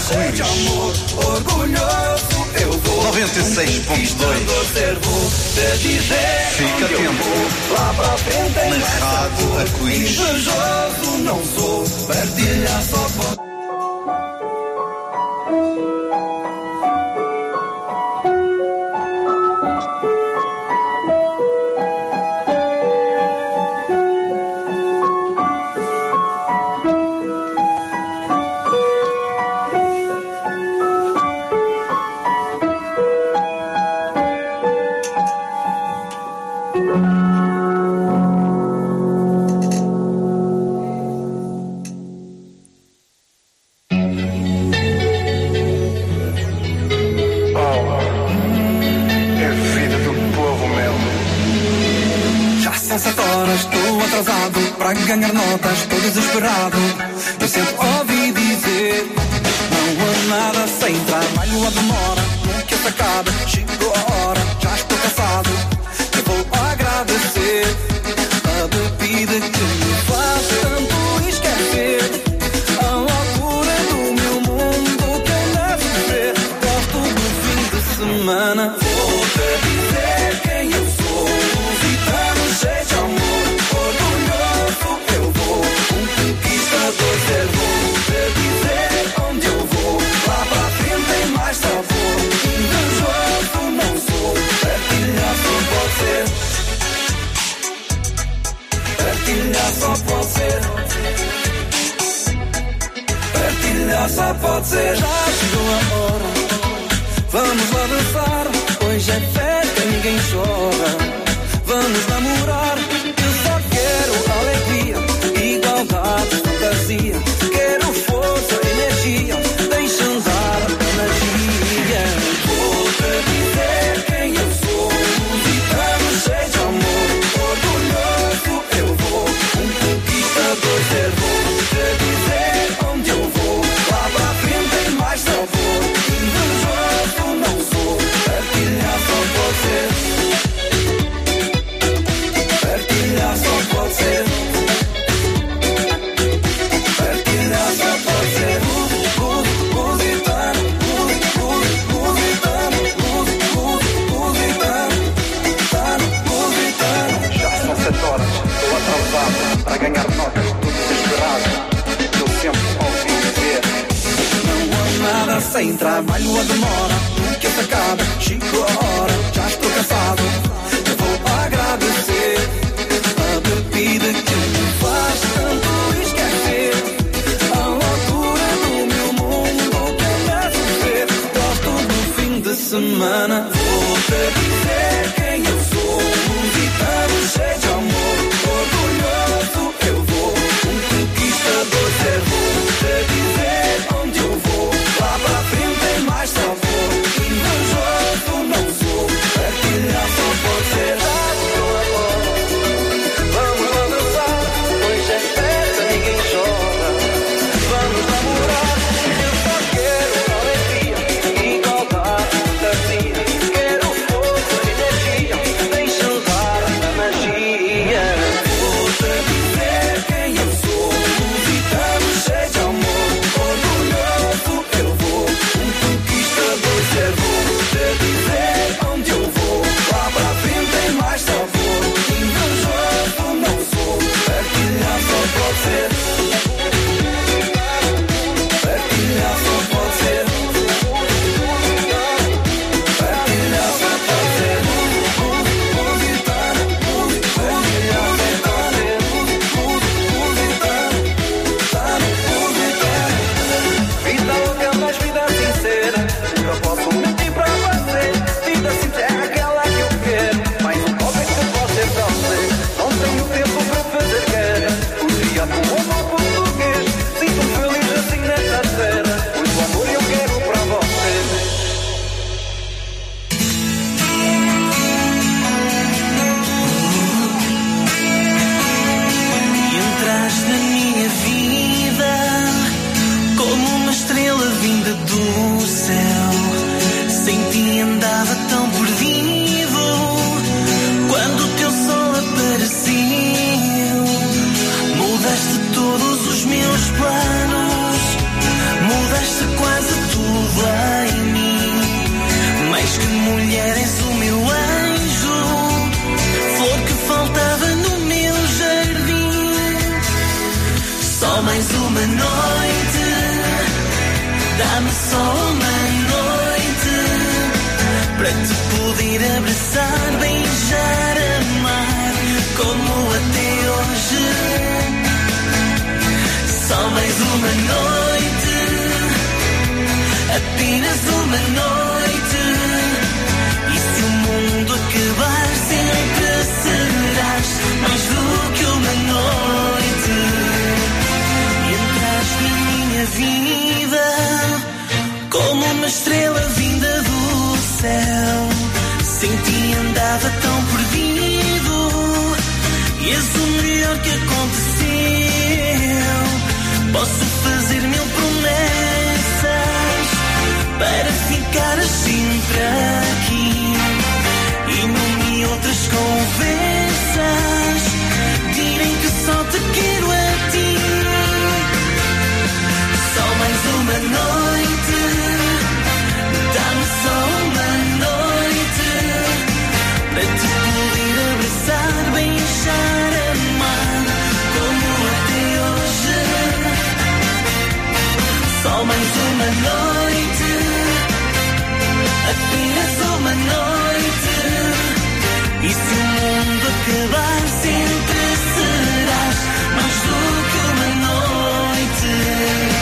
cheio de amor, orgulhoso eu vou.
noventa e seis ponto dois. Fica atento.
Lá pra frente tem
na rádio Arco-Íris.
Invejoso não sou, partilhar só pode.
Ganhar notas, estou desesperado. Eu sempre ouvi dizer: não há nada sem trabalho, a demora nunca se acaba. Chegou a hora, já estou cansado. Eu vou agradecer a bebida que me faz tanto esquecer a loucura do meu mundo que anda a viver. Gosto do fim de semana. Vou te dizer quem eu sou. Lusitano cheio de amor. Ser bom, te dizer onde eu vou. Lá pra frente tem mais sabor. Invejoso não sou. Partilhar só pode ser. Partilhar só pode ser. Partilhar só pode ser. Já chegou a hora. Vamos lá dançar. Hoje é festa, ninguém chora. Vamos namorar. Eu só quero alegria, igualdade, fantasia. Quero força, energia. Deixa andar a magia. Vou te dizer quem eu sou. Lusitano cheio de amor. Orgulhoso eu vou. Um conquistador ser bom. Te dizer onde eu vou. Lá pra frente tem mais sabor. Invejoso não sou. Partilhar só pode ser. Partilhar só pode ser. Partilhar só pode ser. Lusitano, Lusitano, Lusitano, Lusitano.
Já são sete horas, estou atrasado para ganhar notas, estou desesperado. Eu sempre ouvi dizer:
não há nada sem trabalho, a demora nunca se acaba. Chegou a hora, já estou cansado. Eu vou agradecer a bebida que me faz tanto esquecer a loucura do meu mundo que anda a viver. Gosto do fim de semana. Vou te dizer quem eu sou. Lusitano cheio de amor. Orgulhoso eu vou. Um conquistador ser bom. Te dizer onde eu vou. Lá pra frente tem mais sabor. Invejoso não sou. Partilhar só pode ser. Vamos lá dançar. Hoje é festa, ninguém chora. Vamos namorar. Eu só quero alegria, igualdade, fantasia. Quero força,
Só mais uma noite, dá-me só uma noite para te poder abraçar, beijar, amar como até hoje. Só mais uma noite, apenas uma noite. E se o mundo acabar, sempre serás mais do que uma noite. Entraste na minha vida como uma estrela vinda do céu. Sem ti andava tão perdido e és o melhor que aconteceu. Posso fazer mil promessas para ficar sempre aqui e numa e outras conversas direm que só te quero a ti. Só mais uma noite, dá-me só uma noite para te poder abraçar, beijar, amar como até hoje. Só mais uma noite, apenas uma noite. E se o mundo acabar, sempre serás mais do que uma noite.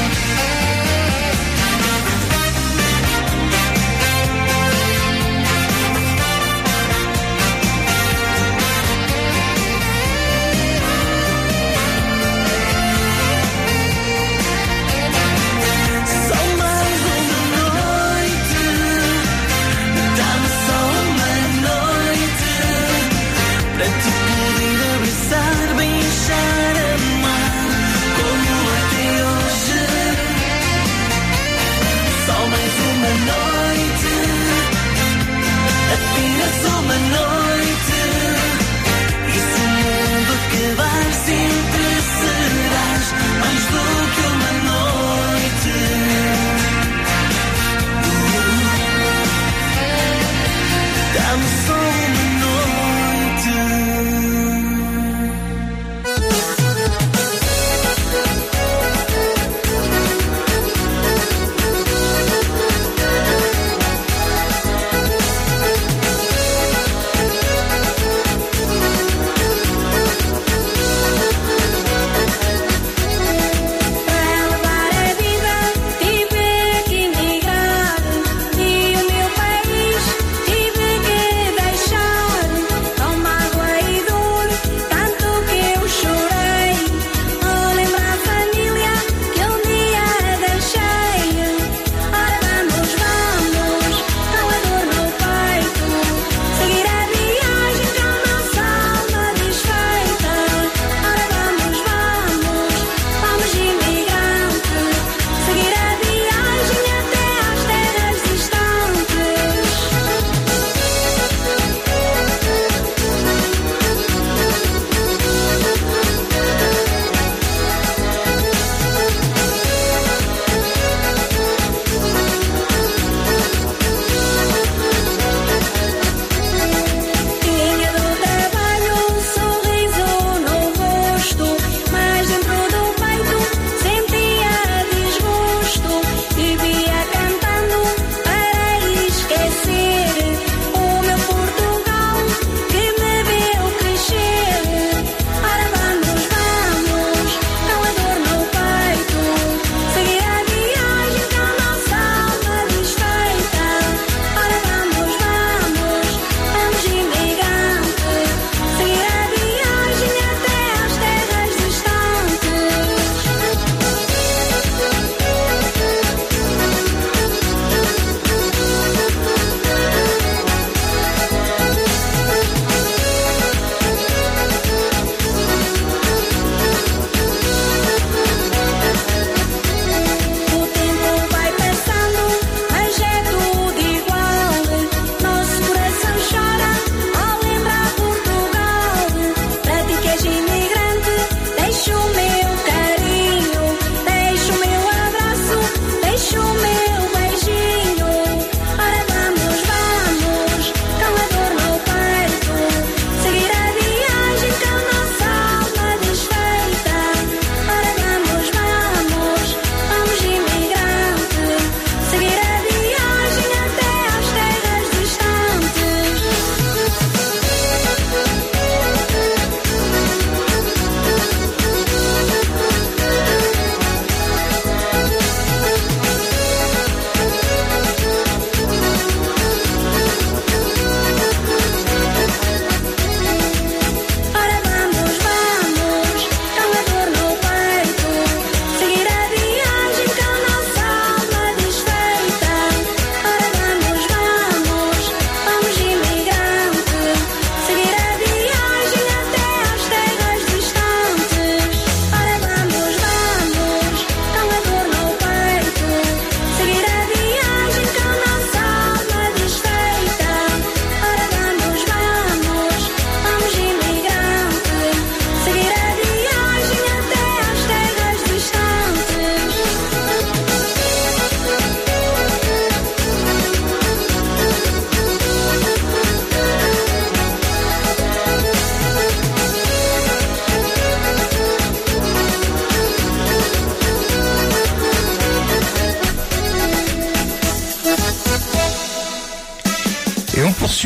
Para te poder abraçar,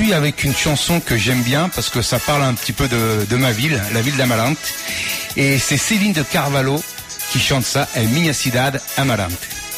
poursuis avec une chanson que j'aime bien parce que ça parle un petit peu de, de ma ville, la ville d'Amarante. Et c'est Céline de Carvalho qui chante ça, é minha cidade Amarante.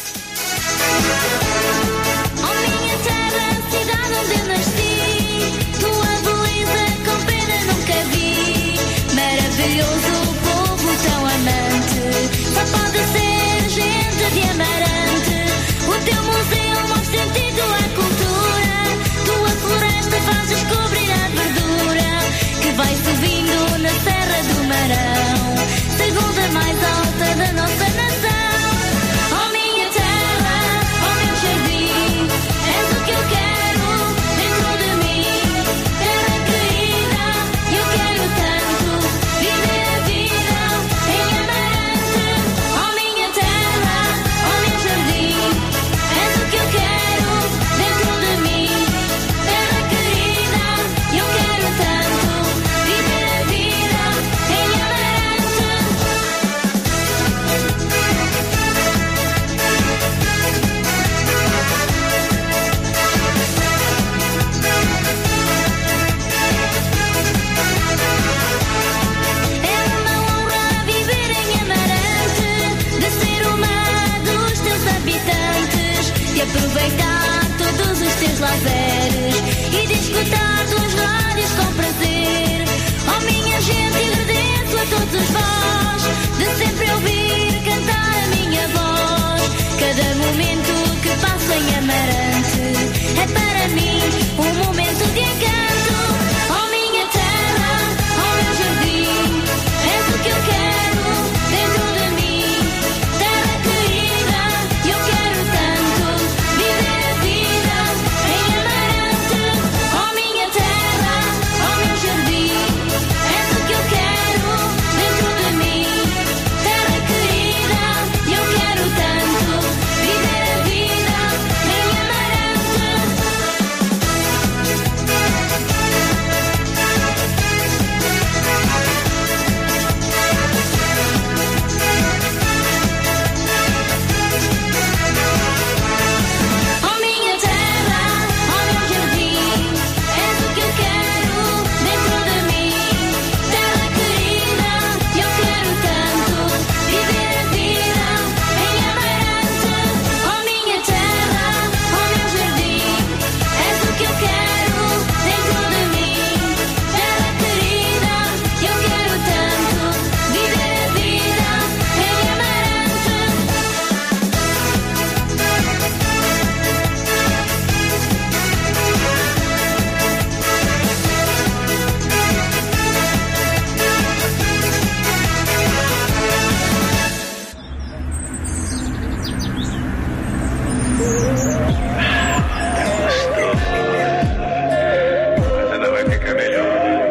Vai subindo na Serra do Marão, segunda mais alta da nossa nação. Oh minha terra, oh meu jardim, és o que eu quero dentro de mim. Terra querida, eu quero tanto viver a vida em Amarante. Oh minha terra, oh meu jardim, és o que eu quero dentro de mim. Terra querida, eu quero tanto. E aproveitar todos os teus lazeres e de escutar tuas rádios com prazer. Oh minha gente, agradeço a todos vós de sempre ouvir cantar a minha voz. Cada momento que passo em Amarante é para mim um momento de encanto. Oh minha terra, oh meu jardim, és o que eu quero dentro de mim. Terra querida, eu quero tanto viver a vida em Amarante. Oh minha terra, oh meu jardim, és o que eu quero dentro de mim. Terra querida, eu quero tanto viver a vida em Amarante. Oh minha terra, oh meu jardim, és o que eu quero dentro de mim. Terra querida, eu quero tanto viver a vida em Amarante. Oh minha terra, oh meu jardim, és o que eu quero dentro de mim. Terra querida, eu quero tanto viver a vida em Amarante.
Ainda vai ficar melhor.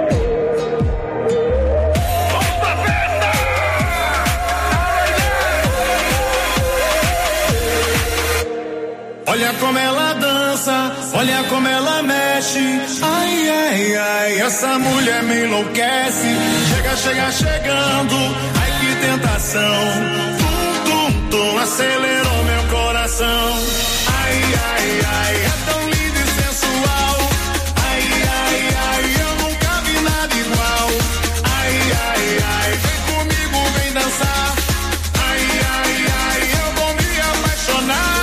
Olha como ela dança, olha como ela mexe. Ai, ai, ai, essa mulher me enlouquece. Chega, chega, chegando. Ai, que tentação. Tum, tum, tum, acelerou meu coração. Ai, ai, ai, é tão lindo e sensual. Ai, ai, ai, eu nunca vi nada igual. Ai, ai, ai, vem comigo, vem dançar. Ai, ai, ai, eu vou me apaixonar.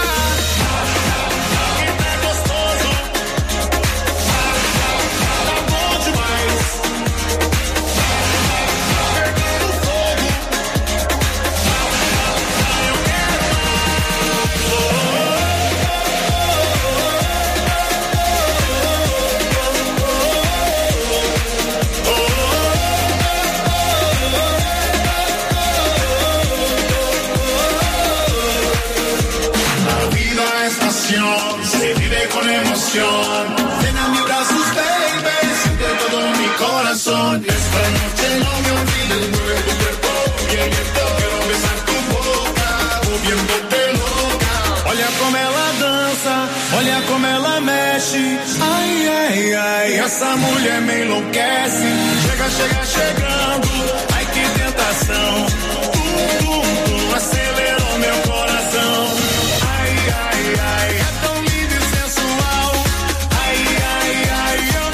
Se vive con emoción. Ven a mis brazos, baby, siente todo mi corazón. Esta noche no me olvides, mueve tu cuerpo, bien lento, quiero besar tu boca, moviéndote loca. Olha como ela dança, olha como ela mexe. Ai, ai, ai, essa mulher me enlouquece. Chega, chega, chegando, ai que tentação. Tum, tum, tum, acelerou meu coração. Ai, ai, ai, é tão lindo e sensual. Ai, ai, ai, eu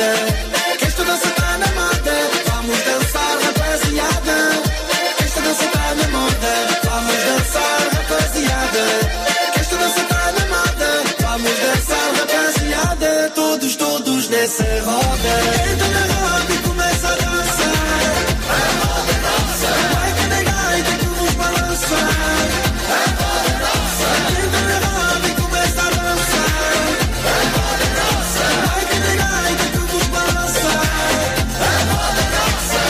roda. Que esta dança tá na moda, vamos dançar, rapaziada. Que esta dança tá na moda, vamos dançar, rapaziada. Que esta dança tá na moda, vamos dançar, rapaziada. Todos, todos nessa roda. Entra na roda e começa a dançar. A roda dança. Vai que negar e que vos balançar. A roda dança. Entra na roda e começa a dançar. A roda dança. Vai que negar e que vos balançar. A roda dança.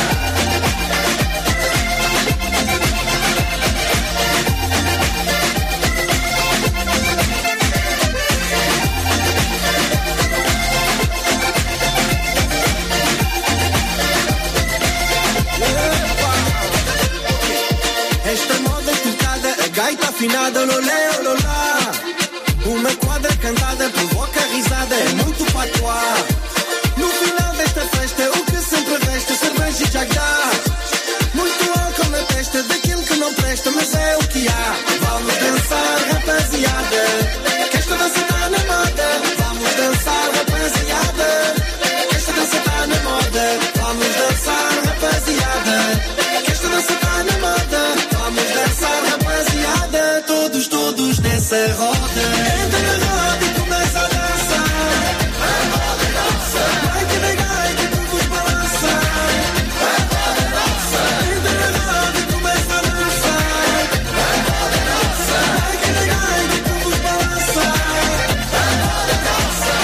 Esta moda é tocada, a gaita afinada, olé, olá. Uma quadra cantada provoca risada, é muito patuá. No final desta festa, o que sempre resta, cerveja e jagdá. Muito álcool na testa, daquilo que não presta, mas é o que há. Vamos dançar, rapaziada. Que esta dança tá na moda, vamos dançar, rapaziada. Que esta dança tá na moda, vamos dançar, rapaziada. Que esta dança tá na moda, vamos dançar, rapaziada. Todos, todos nessa roda. Entra na roda e começa a dançar. A roda dança. Vai que negar e que tu vos balançar. A roda dança. Entra na roda e começa a dançar. A roda dança. Vai que negar e que tu vos balançar. A roda dança.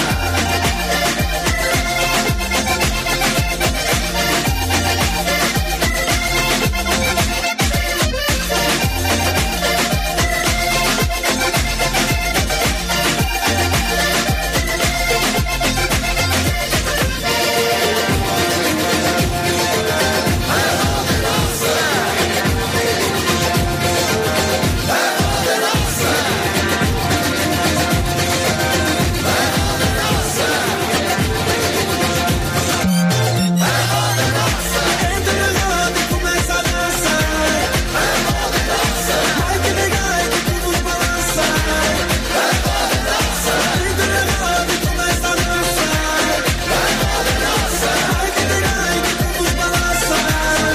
Entra na roda e começa a dançar. A roda dança. Vai que negar e que tu vos balançar. A roda dança. Entra na roda e começa a dançar. A roda dança. Vai que negar e que tu vos balançar.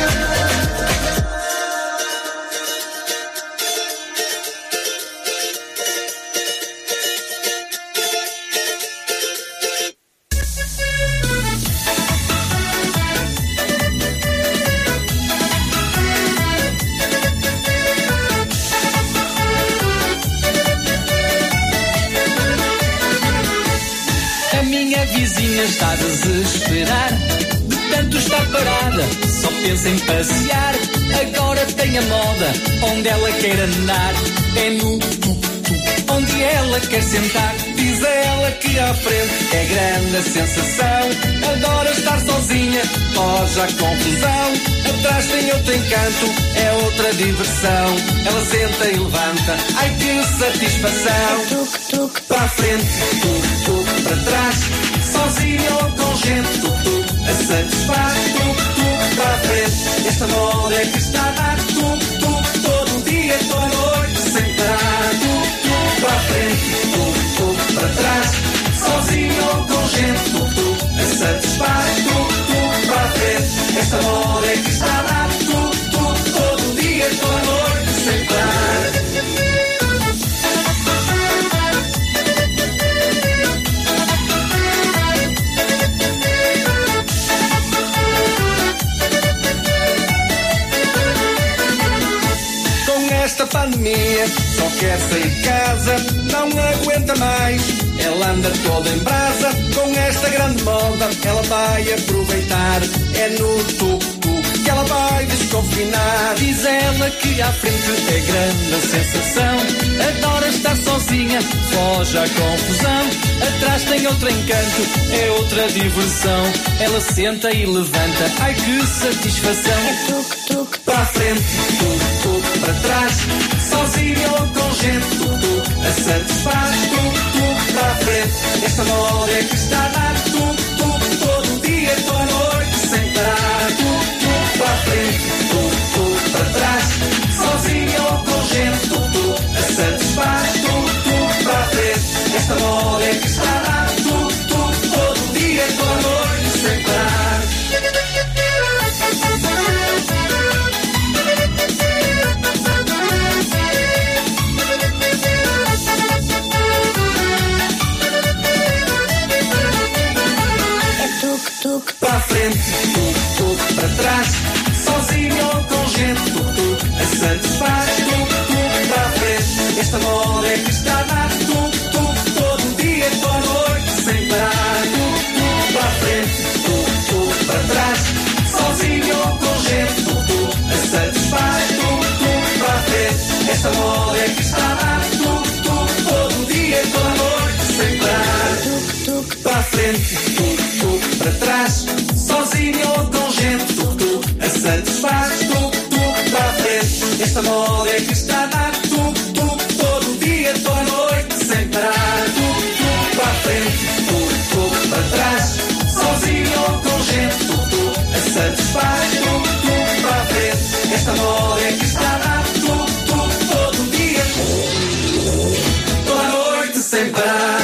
A minha vizinha está a desesperar, de tanto estar parada, só pensa em passear. Agora tem a moda, onde ela quer andar, é no tuk-tuk, onde ela quer sentar. Diz a ela que à frente é grande a sensação, adora estar sozinha, foge à confusão. Atrás tem outro encanto, é outra diversão. Ela senta e levanta, ai que satisfação.
Tuk-tuk,
Para a frente, tuk-tuk, para trás, sozinha ou com gente, tuk-tuk, a satisfaz. Tuk-tuk, para a frente, esta moda é que está a dar. Tuk-tuk, todo dia, toda noite, sem parar. Tuk-tuk, para a frente, tuk-tuk, para trás, sozinha ou com gente, tuk-tuk, a satisfaz. Tuk-tuk, para a frente, esta moda é que está a dar. Tuk-tuk, todo dia, toda noite, sem parar. Esta pandemia só quer sair de casa, não aguenta mais. Ela anda toda em brasa, com esta grande moda ela vai aproveitar. É no tuk-tuk que ela vai desconfinar. Diz ela que à frente é grande a sensação, adora estar sozinha, foge à confusão. Atrás tem outro encanto, é outra diversão. Ela senta e levanta, ai que satisfação.
é tuk-tuk,
Para a frente, tuk-tuk, para trás, sozinha ou com gente, tuk-tuk, a satisfaz. Tuk-tuk, para a frente, esta moda é que está a dar. Tuk-tuk, todo dia, toda noite, sem parar. Tuk-tuk, para a frente, tuk-tuk, para trás, sozinha ou com gente, tuk-tuk, a satisfaz. Tuk-tuk, para a frente, esta moda é que está a dar. Tuk-tuk, todo dia, toda noite, Esta moda é que está a dar tuc, tuc, todo dia e toda noite, sem parar. Tuc, tuc, para a frente, tuc, tuc, para trás, sozinho ou com gente, tuc, tuc, a satisfaz, tuc, tuc, para a frente. Esta moda é que está a dar tuc, tuc, todo dia e toda noite, sem parar. Tuc, tuc, para a frente, tuc, tuc, para trás, sozinho ou com gente, tuc, tuc, a satisfaz, tuc, tuc, para a frente. Esta moda é que está a dar tuc, tuc, todo dia, toda noite, sem parar.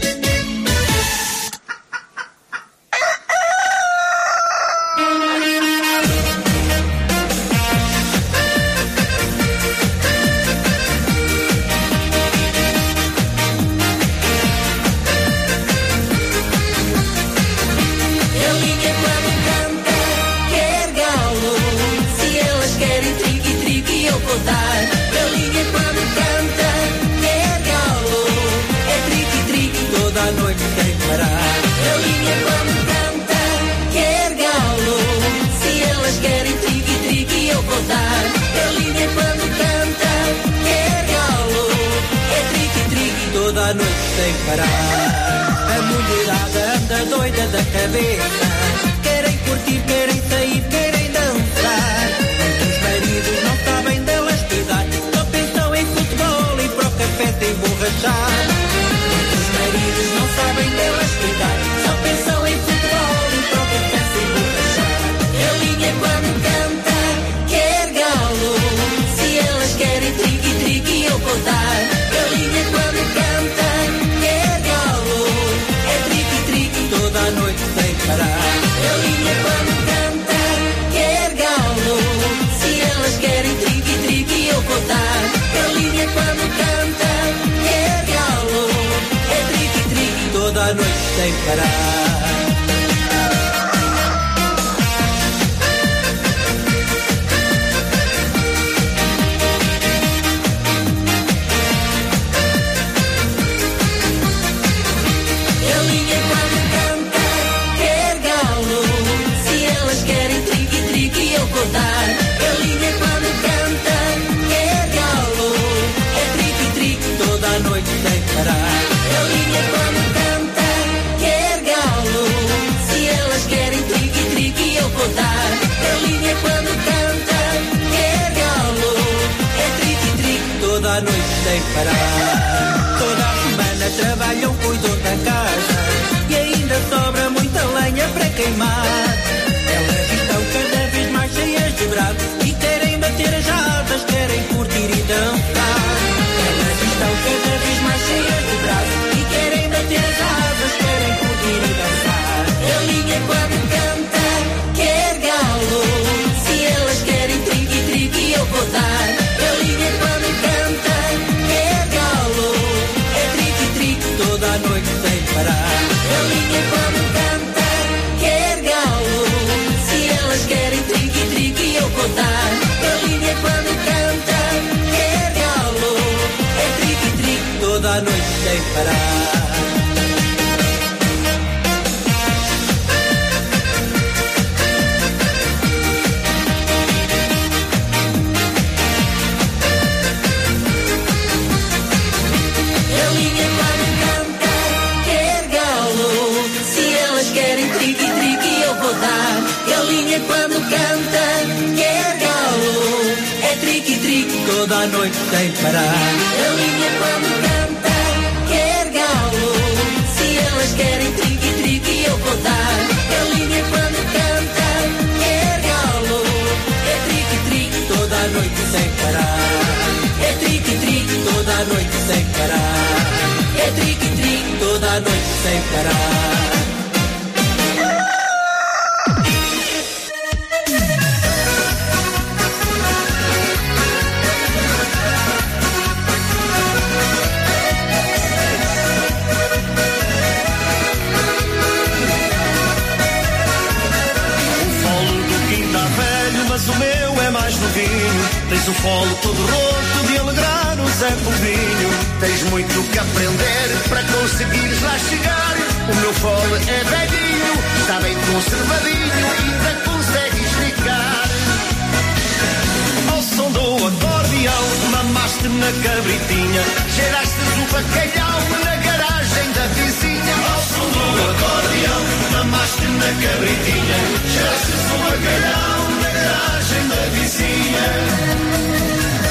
Toda a noite sem parar. A mulherada anda doida da cabeça. Querem curtir, querem sair, querem dançar. Os maridos não sabem delas cuidar. Só pensam em futebol e para o café se emborrachar. Os maridos não sabem delas cuidar. Só pensam em futebol e para o café se emborrachar. Galinha quando canta quer galo. Se elas querem triqui, triqui eu vou dar. Galinha quando canta quer galo. É triqui, triqui toda a noite sem parar. Galinha quando canta quer galo. Se elas querem triqui, triqui eu vou dar. Galinha quando canta quer galo. É triqui, triqui toda a noite sem parar. Galinha quando canta quer galo. É triqui, triqui toda a noite sem parar. Galinha quando canta quer galo. Se elas querem triqui, triqui eu vou dar. Galinha quando canta quer galo. É triqui, triqui toda a noite sem parar. Toda a semana trabalham, cuidam da casa e ainda sobra muita lenha para queimar. Elas estão cada vez mais cheias de brado e querem bater as asas, querem curtir e dançar. Elas estão cada vez mais cheias de brado e querem bater as asas, querem curtir e dançar. Galinha quando canta quer galo. Se elas querem triqui, triqui eu vou dar. Galinha quando canta quer galo. É triqui, triqui toda a noite sem parar. Galinha quando canta quer galo. Se elas querem triqui, triqui eu vou dar. Galinha quando canta quer galo. É triqui, triqui toda a noite sem parar. Galinha quando canta quer galo. Se elas querem triqui, triqui eu vou dar. Galinha quando canta quer galo. É triqui, triqui toda a noite sem parar. Galinha quando canta quer galo. Se elas querem triqui, triqui eu vou dar. Galinha quando canta quer galo. É triqui, triqui toda a noite sem parar. É triqui, triqui toda a noite sem parar. É triqui, triqui toda a noite sem parar.
Mas o meu é mais novinho. Tens o folo todo roto de alegrar o Zé Povinho. Tens muito que aprender para conseguires lá chegar. O meu folo é velhinho, está bem conservadinho, ainda consegue esticar. Ao som do acordeão, mamá mamaste na cabritinha, cheiraste o bacalhau na garagem da vizinha. Ao som do acordeão, mamaste na cabritinha, cheiraste o bacalhau na garagem da vizinha.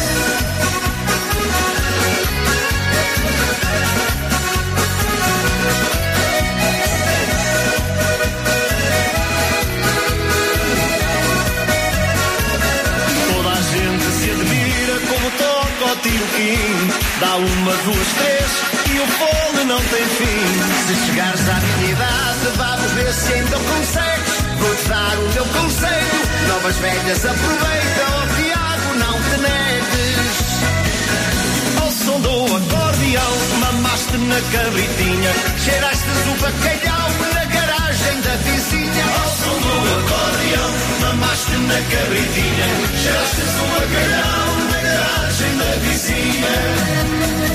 Toca o tiro-quim, dá uma, duas, três e o fole não tem fim. Se chegares à minha idade, vamos ver se ainda consegues. Vou-te dar o meu conselho, novas velhas aproveita, ó Tiago, não te negues. Ao som do acordeão, mamaste na cabritinha, cheiraste o bacalhau na garagem da vizinha. Ao som do acordeão, mamaste na cabritinha, cheiraste o bacalhau na garagem da vizinha.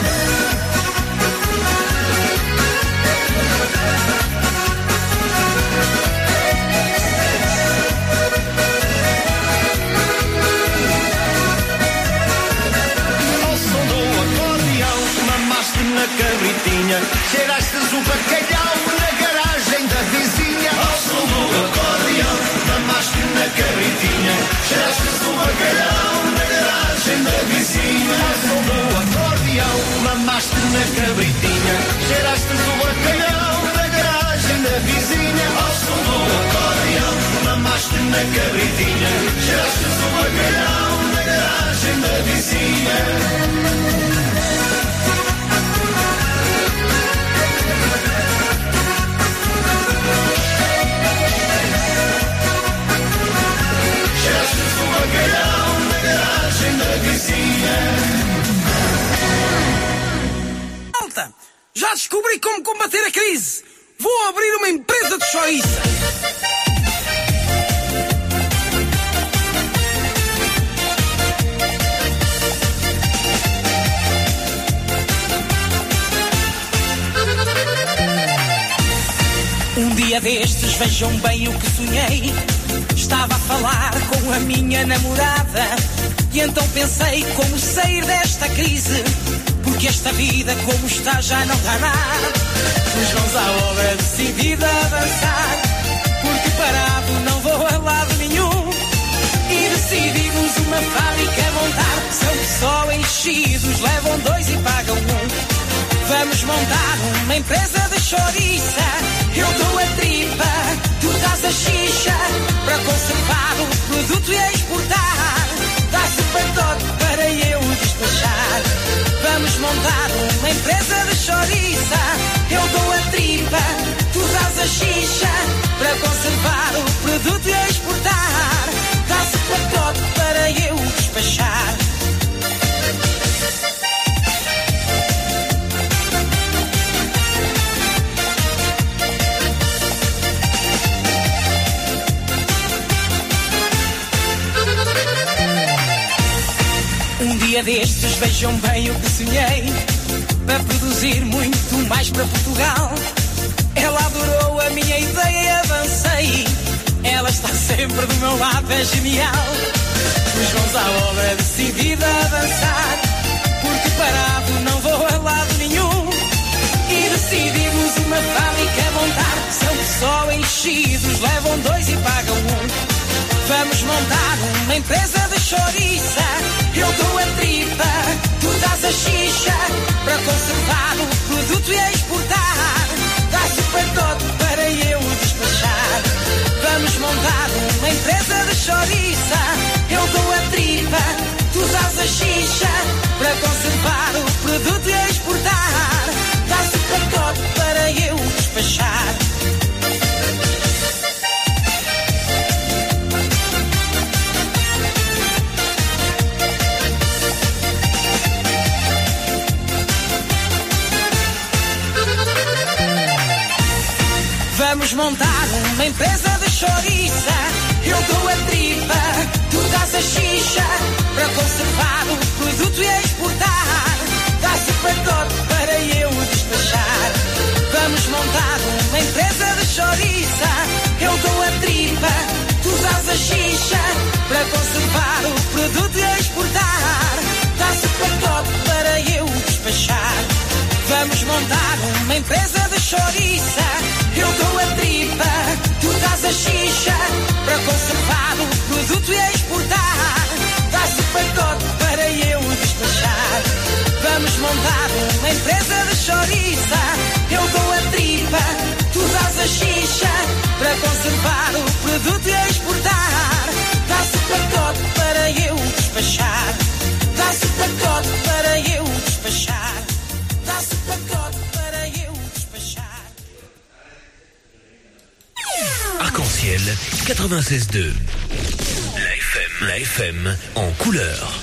Na cabritinha, cheiraste o bacalhau na garagem da vizinha. Ao som do acordeão, mamaste na cabritinha, cheiraste o bacalhau na garagem da vizinha. Ao som do acordeão, mamaste na cabritinha, cheiraste o bacalhau na garagem da vizinha. Ao som do acordeão, mamaste na cabritinha, cheiraste o bacalhau na garagem da vizinha.
Malta, já descobri como combater a crise. Vou abrir uma empresa de chouriça. Um dia destes, vejam bem o que sonhei. Estava a falar com a minha namorada e então pensei como sair desta crise, porque esta vida como está já não dá nada. Os mãos à obra, decidida a avançar, porque parado não vou a lado nenhum. E decidimos uma fábrica montar. São só enchidos, levam dois e pagam um. Vamos montar uma empresa de chouriça. Eu dou a tripa, tu dás a xixa, para conservar o produto e exportar. Dá-se o pacote para eu despachar. Vamos montar uma empresa de chouriça. Eu dou a tripa, tu dás a xixa, para conservar o produto e exportar. Dá-se o pacote para eu despachar. Um dia destes, vejam bem o que sonhei, para produzir muito mais para Portugal. Ela adorou a minha ideia e avancei. Ela está sempre do meu lado, é genial. Os mãos à obra, decidida a avançar, porque parado não vou a lado nenhum. E decidimos uma fábrica montar. São só enchidos, levam dois e pagam um. Vamos montar uma empresa de chouriça. Eu dou a tripa, tu dás a xixa, para conservar o produto e exportar. Dá-se o pacote para eu despachar. Vamos montar uma empresa de chouriça. Eu dou a tripa, tu dás a xixa, para conservar o produto e exportar. Dá-se o pacote para eu despachar. Vamos montar uma empresa de chouriça. Eu dou a tripa, tu dás a xixa, para conservar o produto e exportar. Dá-se o pacote para eu despachar. Vamos montar uma empresa de chouriça. Eu dou a tripa, tu dás a xixa, para conservar o produto e exportar. Dá-se o
quatre-vingt-seize deux. La F M, la F M en couleur.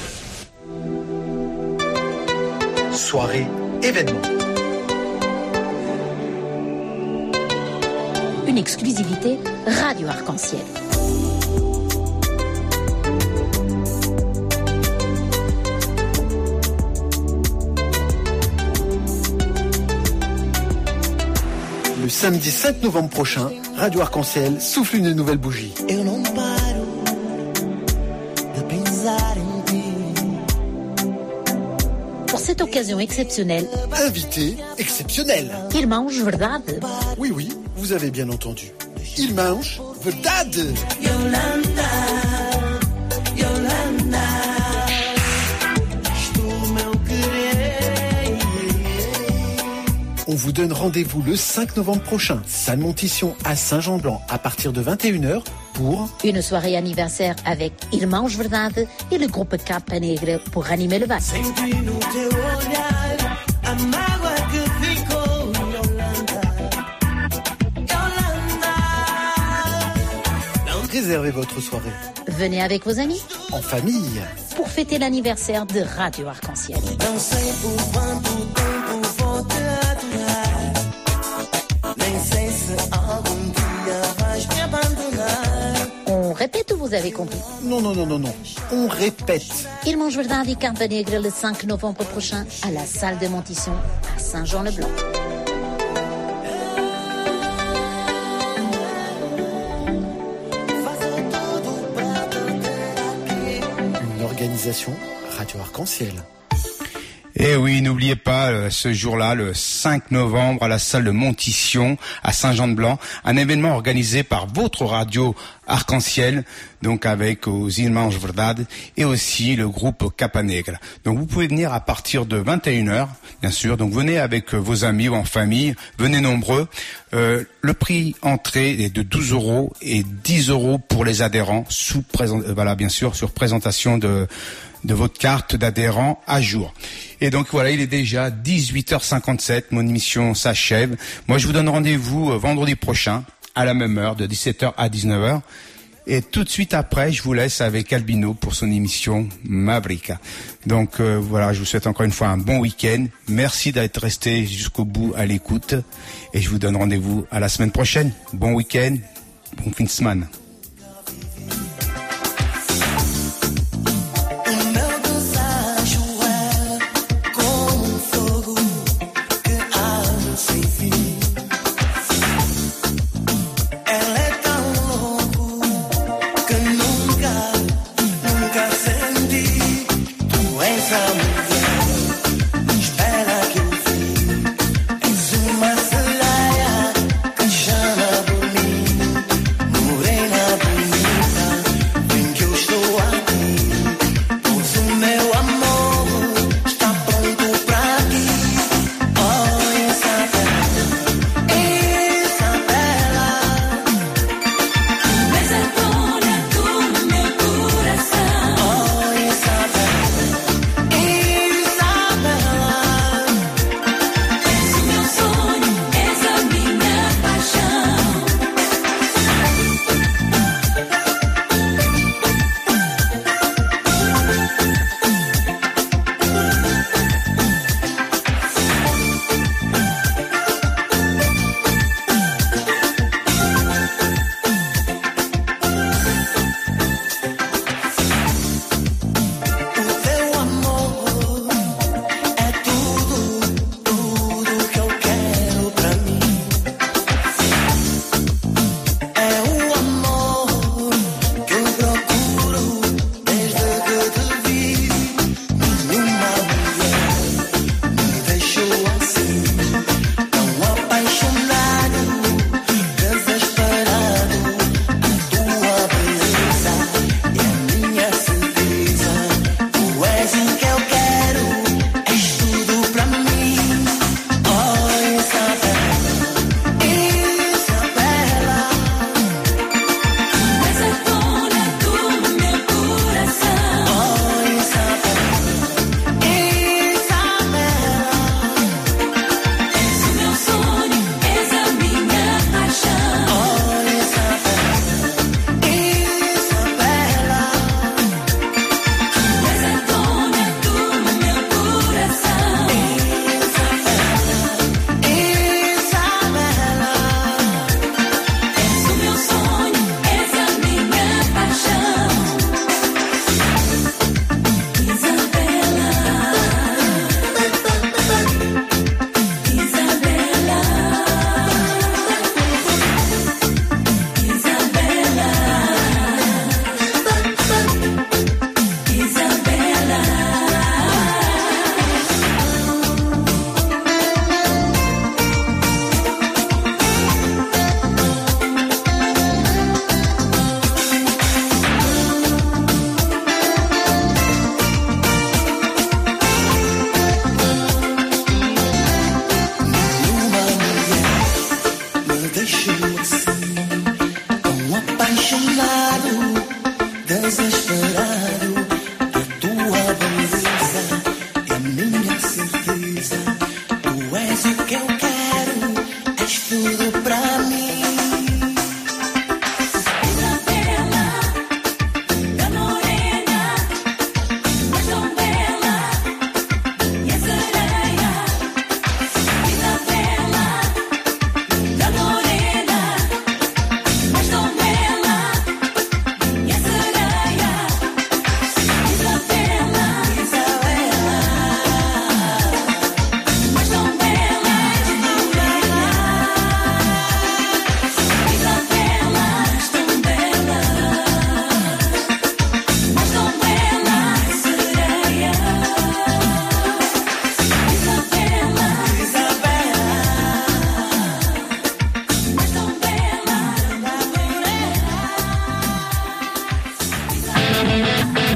Soirée, événement.
Une exclusivité Radio Arc-en-Ciel.
Le samedi sept novembre prochain, Radio Arc-en-Ciel souffle une nouvelle bougie.
Eu não paro de pensar em ti.
Pour cette occasion exceptionnelle,
Invité exceptionnel.
Irmãos Verdade.
Oui, oui, vous avez bien entendu. Irmãos Verdade.
Yolanda, Yolanda, estou meu querer.
On vous donne rendez-vous le cinq novembre prochain, salle Montition à Saint-Jean-de-Blanc, à partir de vingt et une heures pour
Une soirée anniversaire avec Irmãos Verdade et le groupe Capa Negra pour animer le bal.
Sempre no teu olhar, a mágoa que ficou, Yolanda, Yolanda.
Réservez votre soirée.
Venez avec vos amis
En famille.
pour fêter l'anniversaire de Radio Arc-en-Ciel.
Não sei por quanto tempo vou te aturar. Nem sei se algum dia vais me abandonar.
On répète ou vous avez compris?
Non, non, non, non, non. On répète.
Irmãos Verdade et Capa Negra le cinq novembre prochain à la salle de Montition à Saint-Jean-le-Blanc.
Une organisation Radio Arc-en-Ciel.
Et oui, n'oubliez pas euh, ce jour-là, le cinq novembre, à la salle de Montition, à Saint-Jean-de-Blanc, un événement organisé par votre radio Arc-en-Ciel, donc avec aux Irmãos Verdade et aussi le groupe Capa Negra. Donc vous pouvez venir à partir de vingt et une heures, bien sûr. Donc venez avec vos amis ou en famille, venez nombreux. Euh, le prix entrée est de douze euros et dix euros pour les adhérents, sous présent, euh, voilà, bien sûr, sur présentation de de votre carte d'adhérent à jour. Et donc voilà, il est déjà dix-huit heures cinquante-sept, mon émission s'achève. Moi je vous donne rendez-vous vendredi prochain, à la même heure, de dix-sept heures à dix-neuf heures. Et tout de suite après, je vous laisse avec Albino pour son émission Mavrika. Donc euh, voilà, je vous souhaite encore une fois un bon week-end. Merci d'être resté jusqu'au bout à l'écoute. Et je vous donne rendez-vous à la semaine prochaine. Bon week-end, bon fin de semaine.
Nunca senti tu és a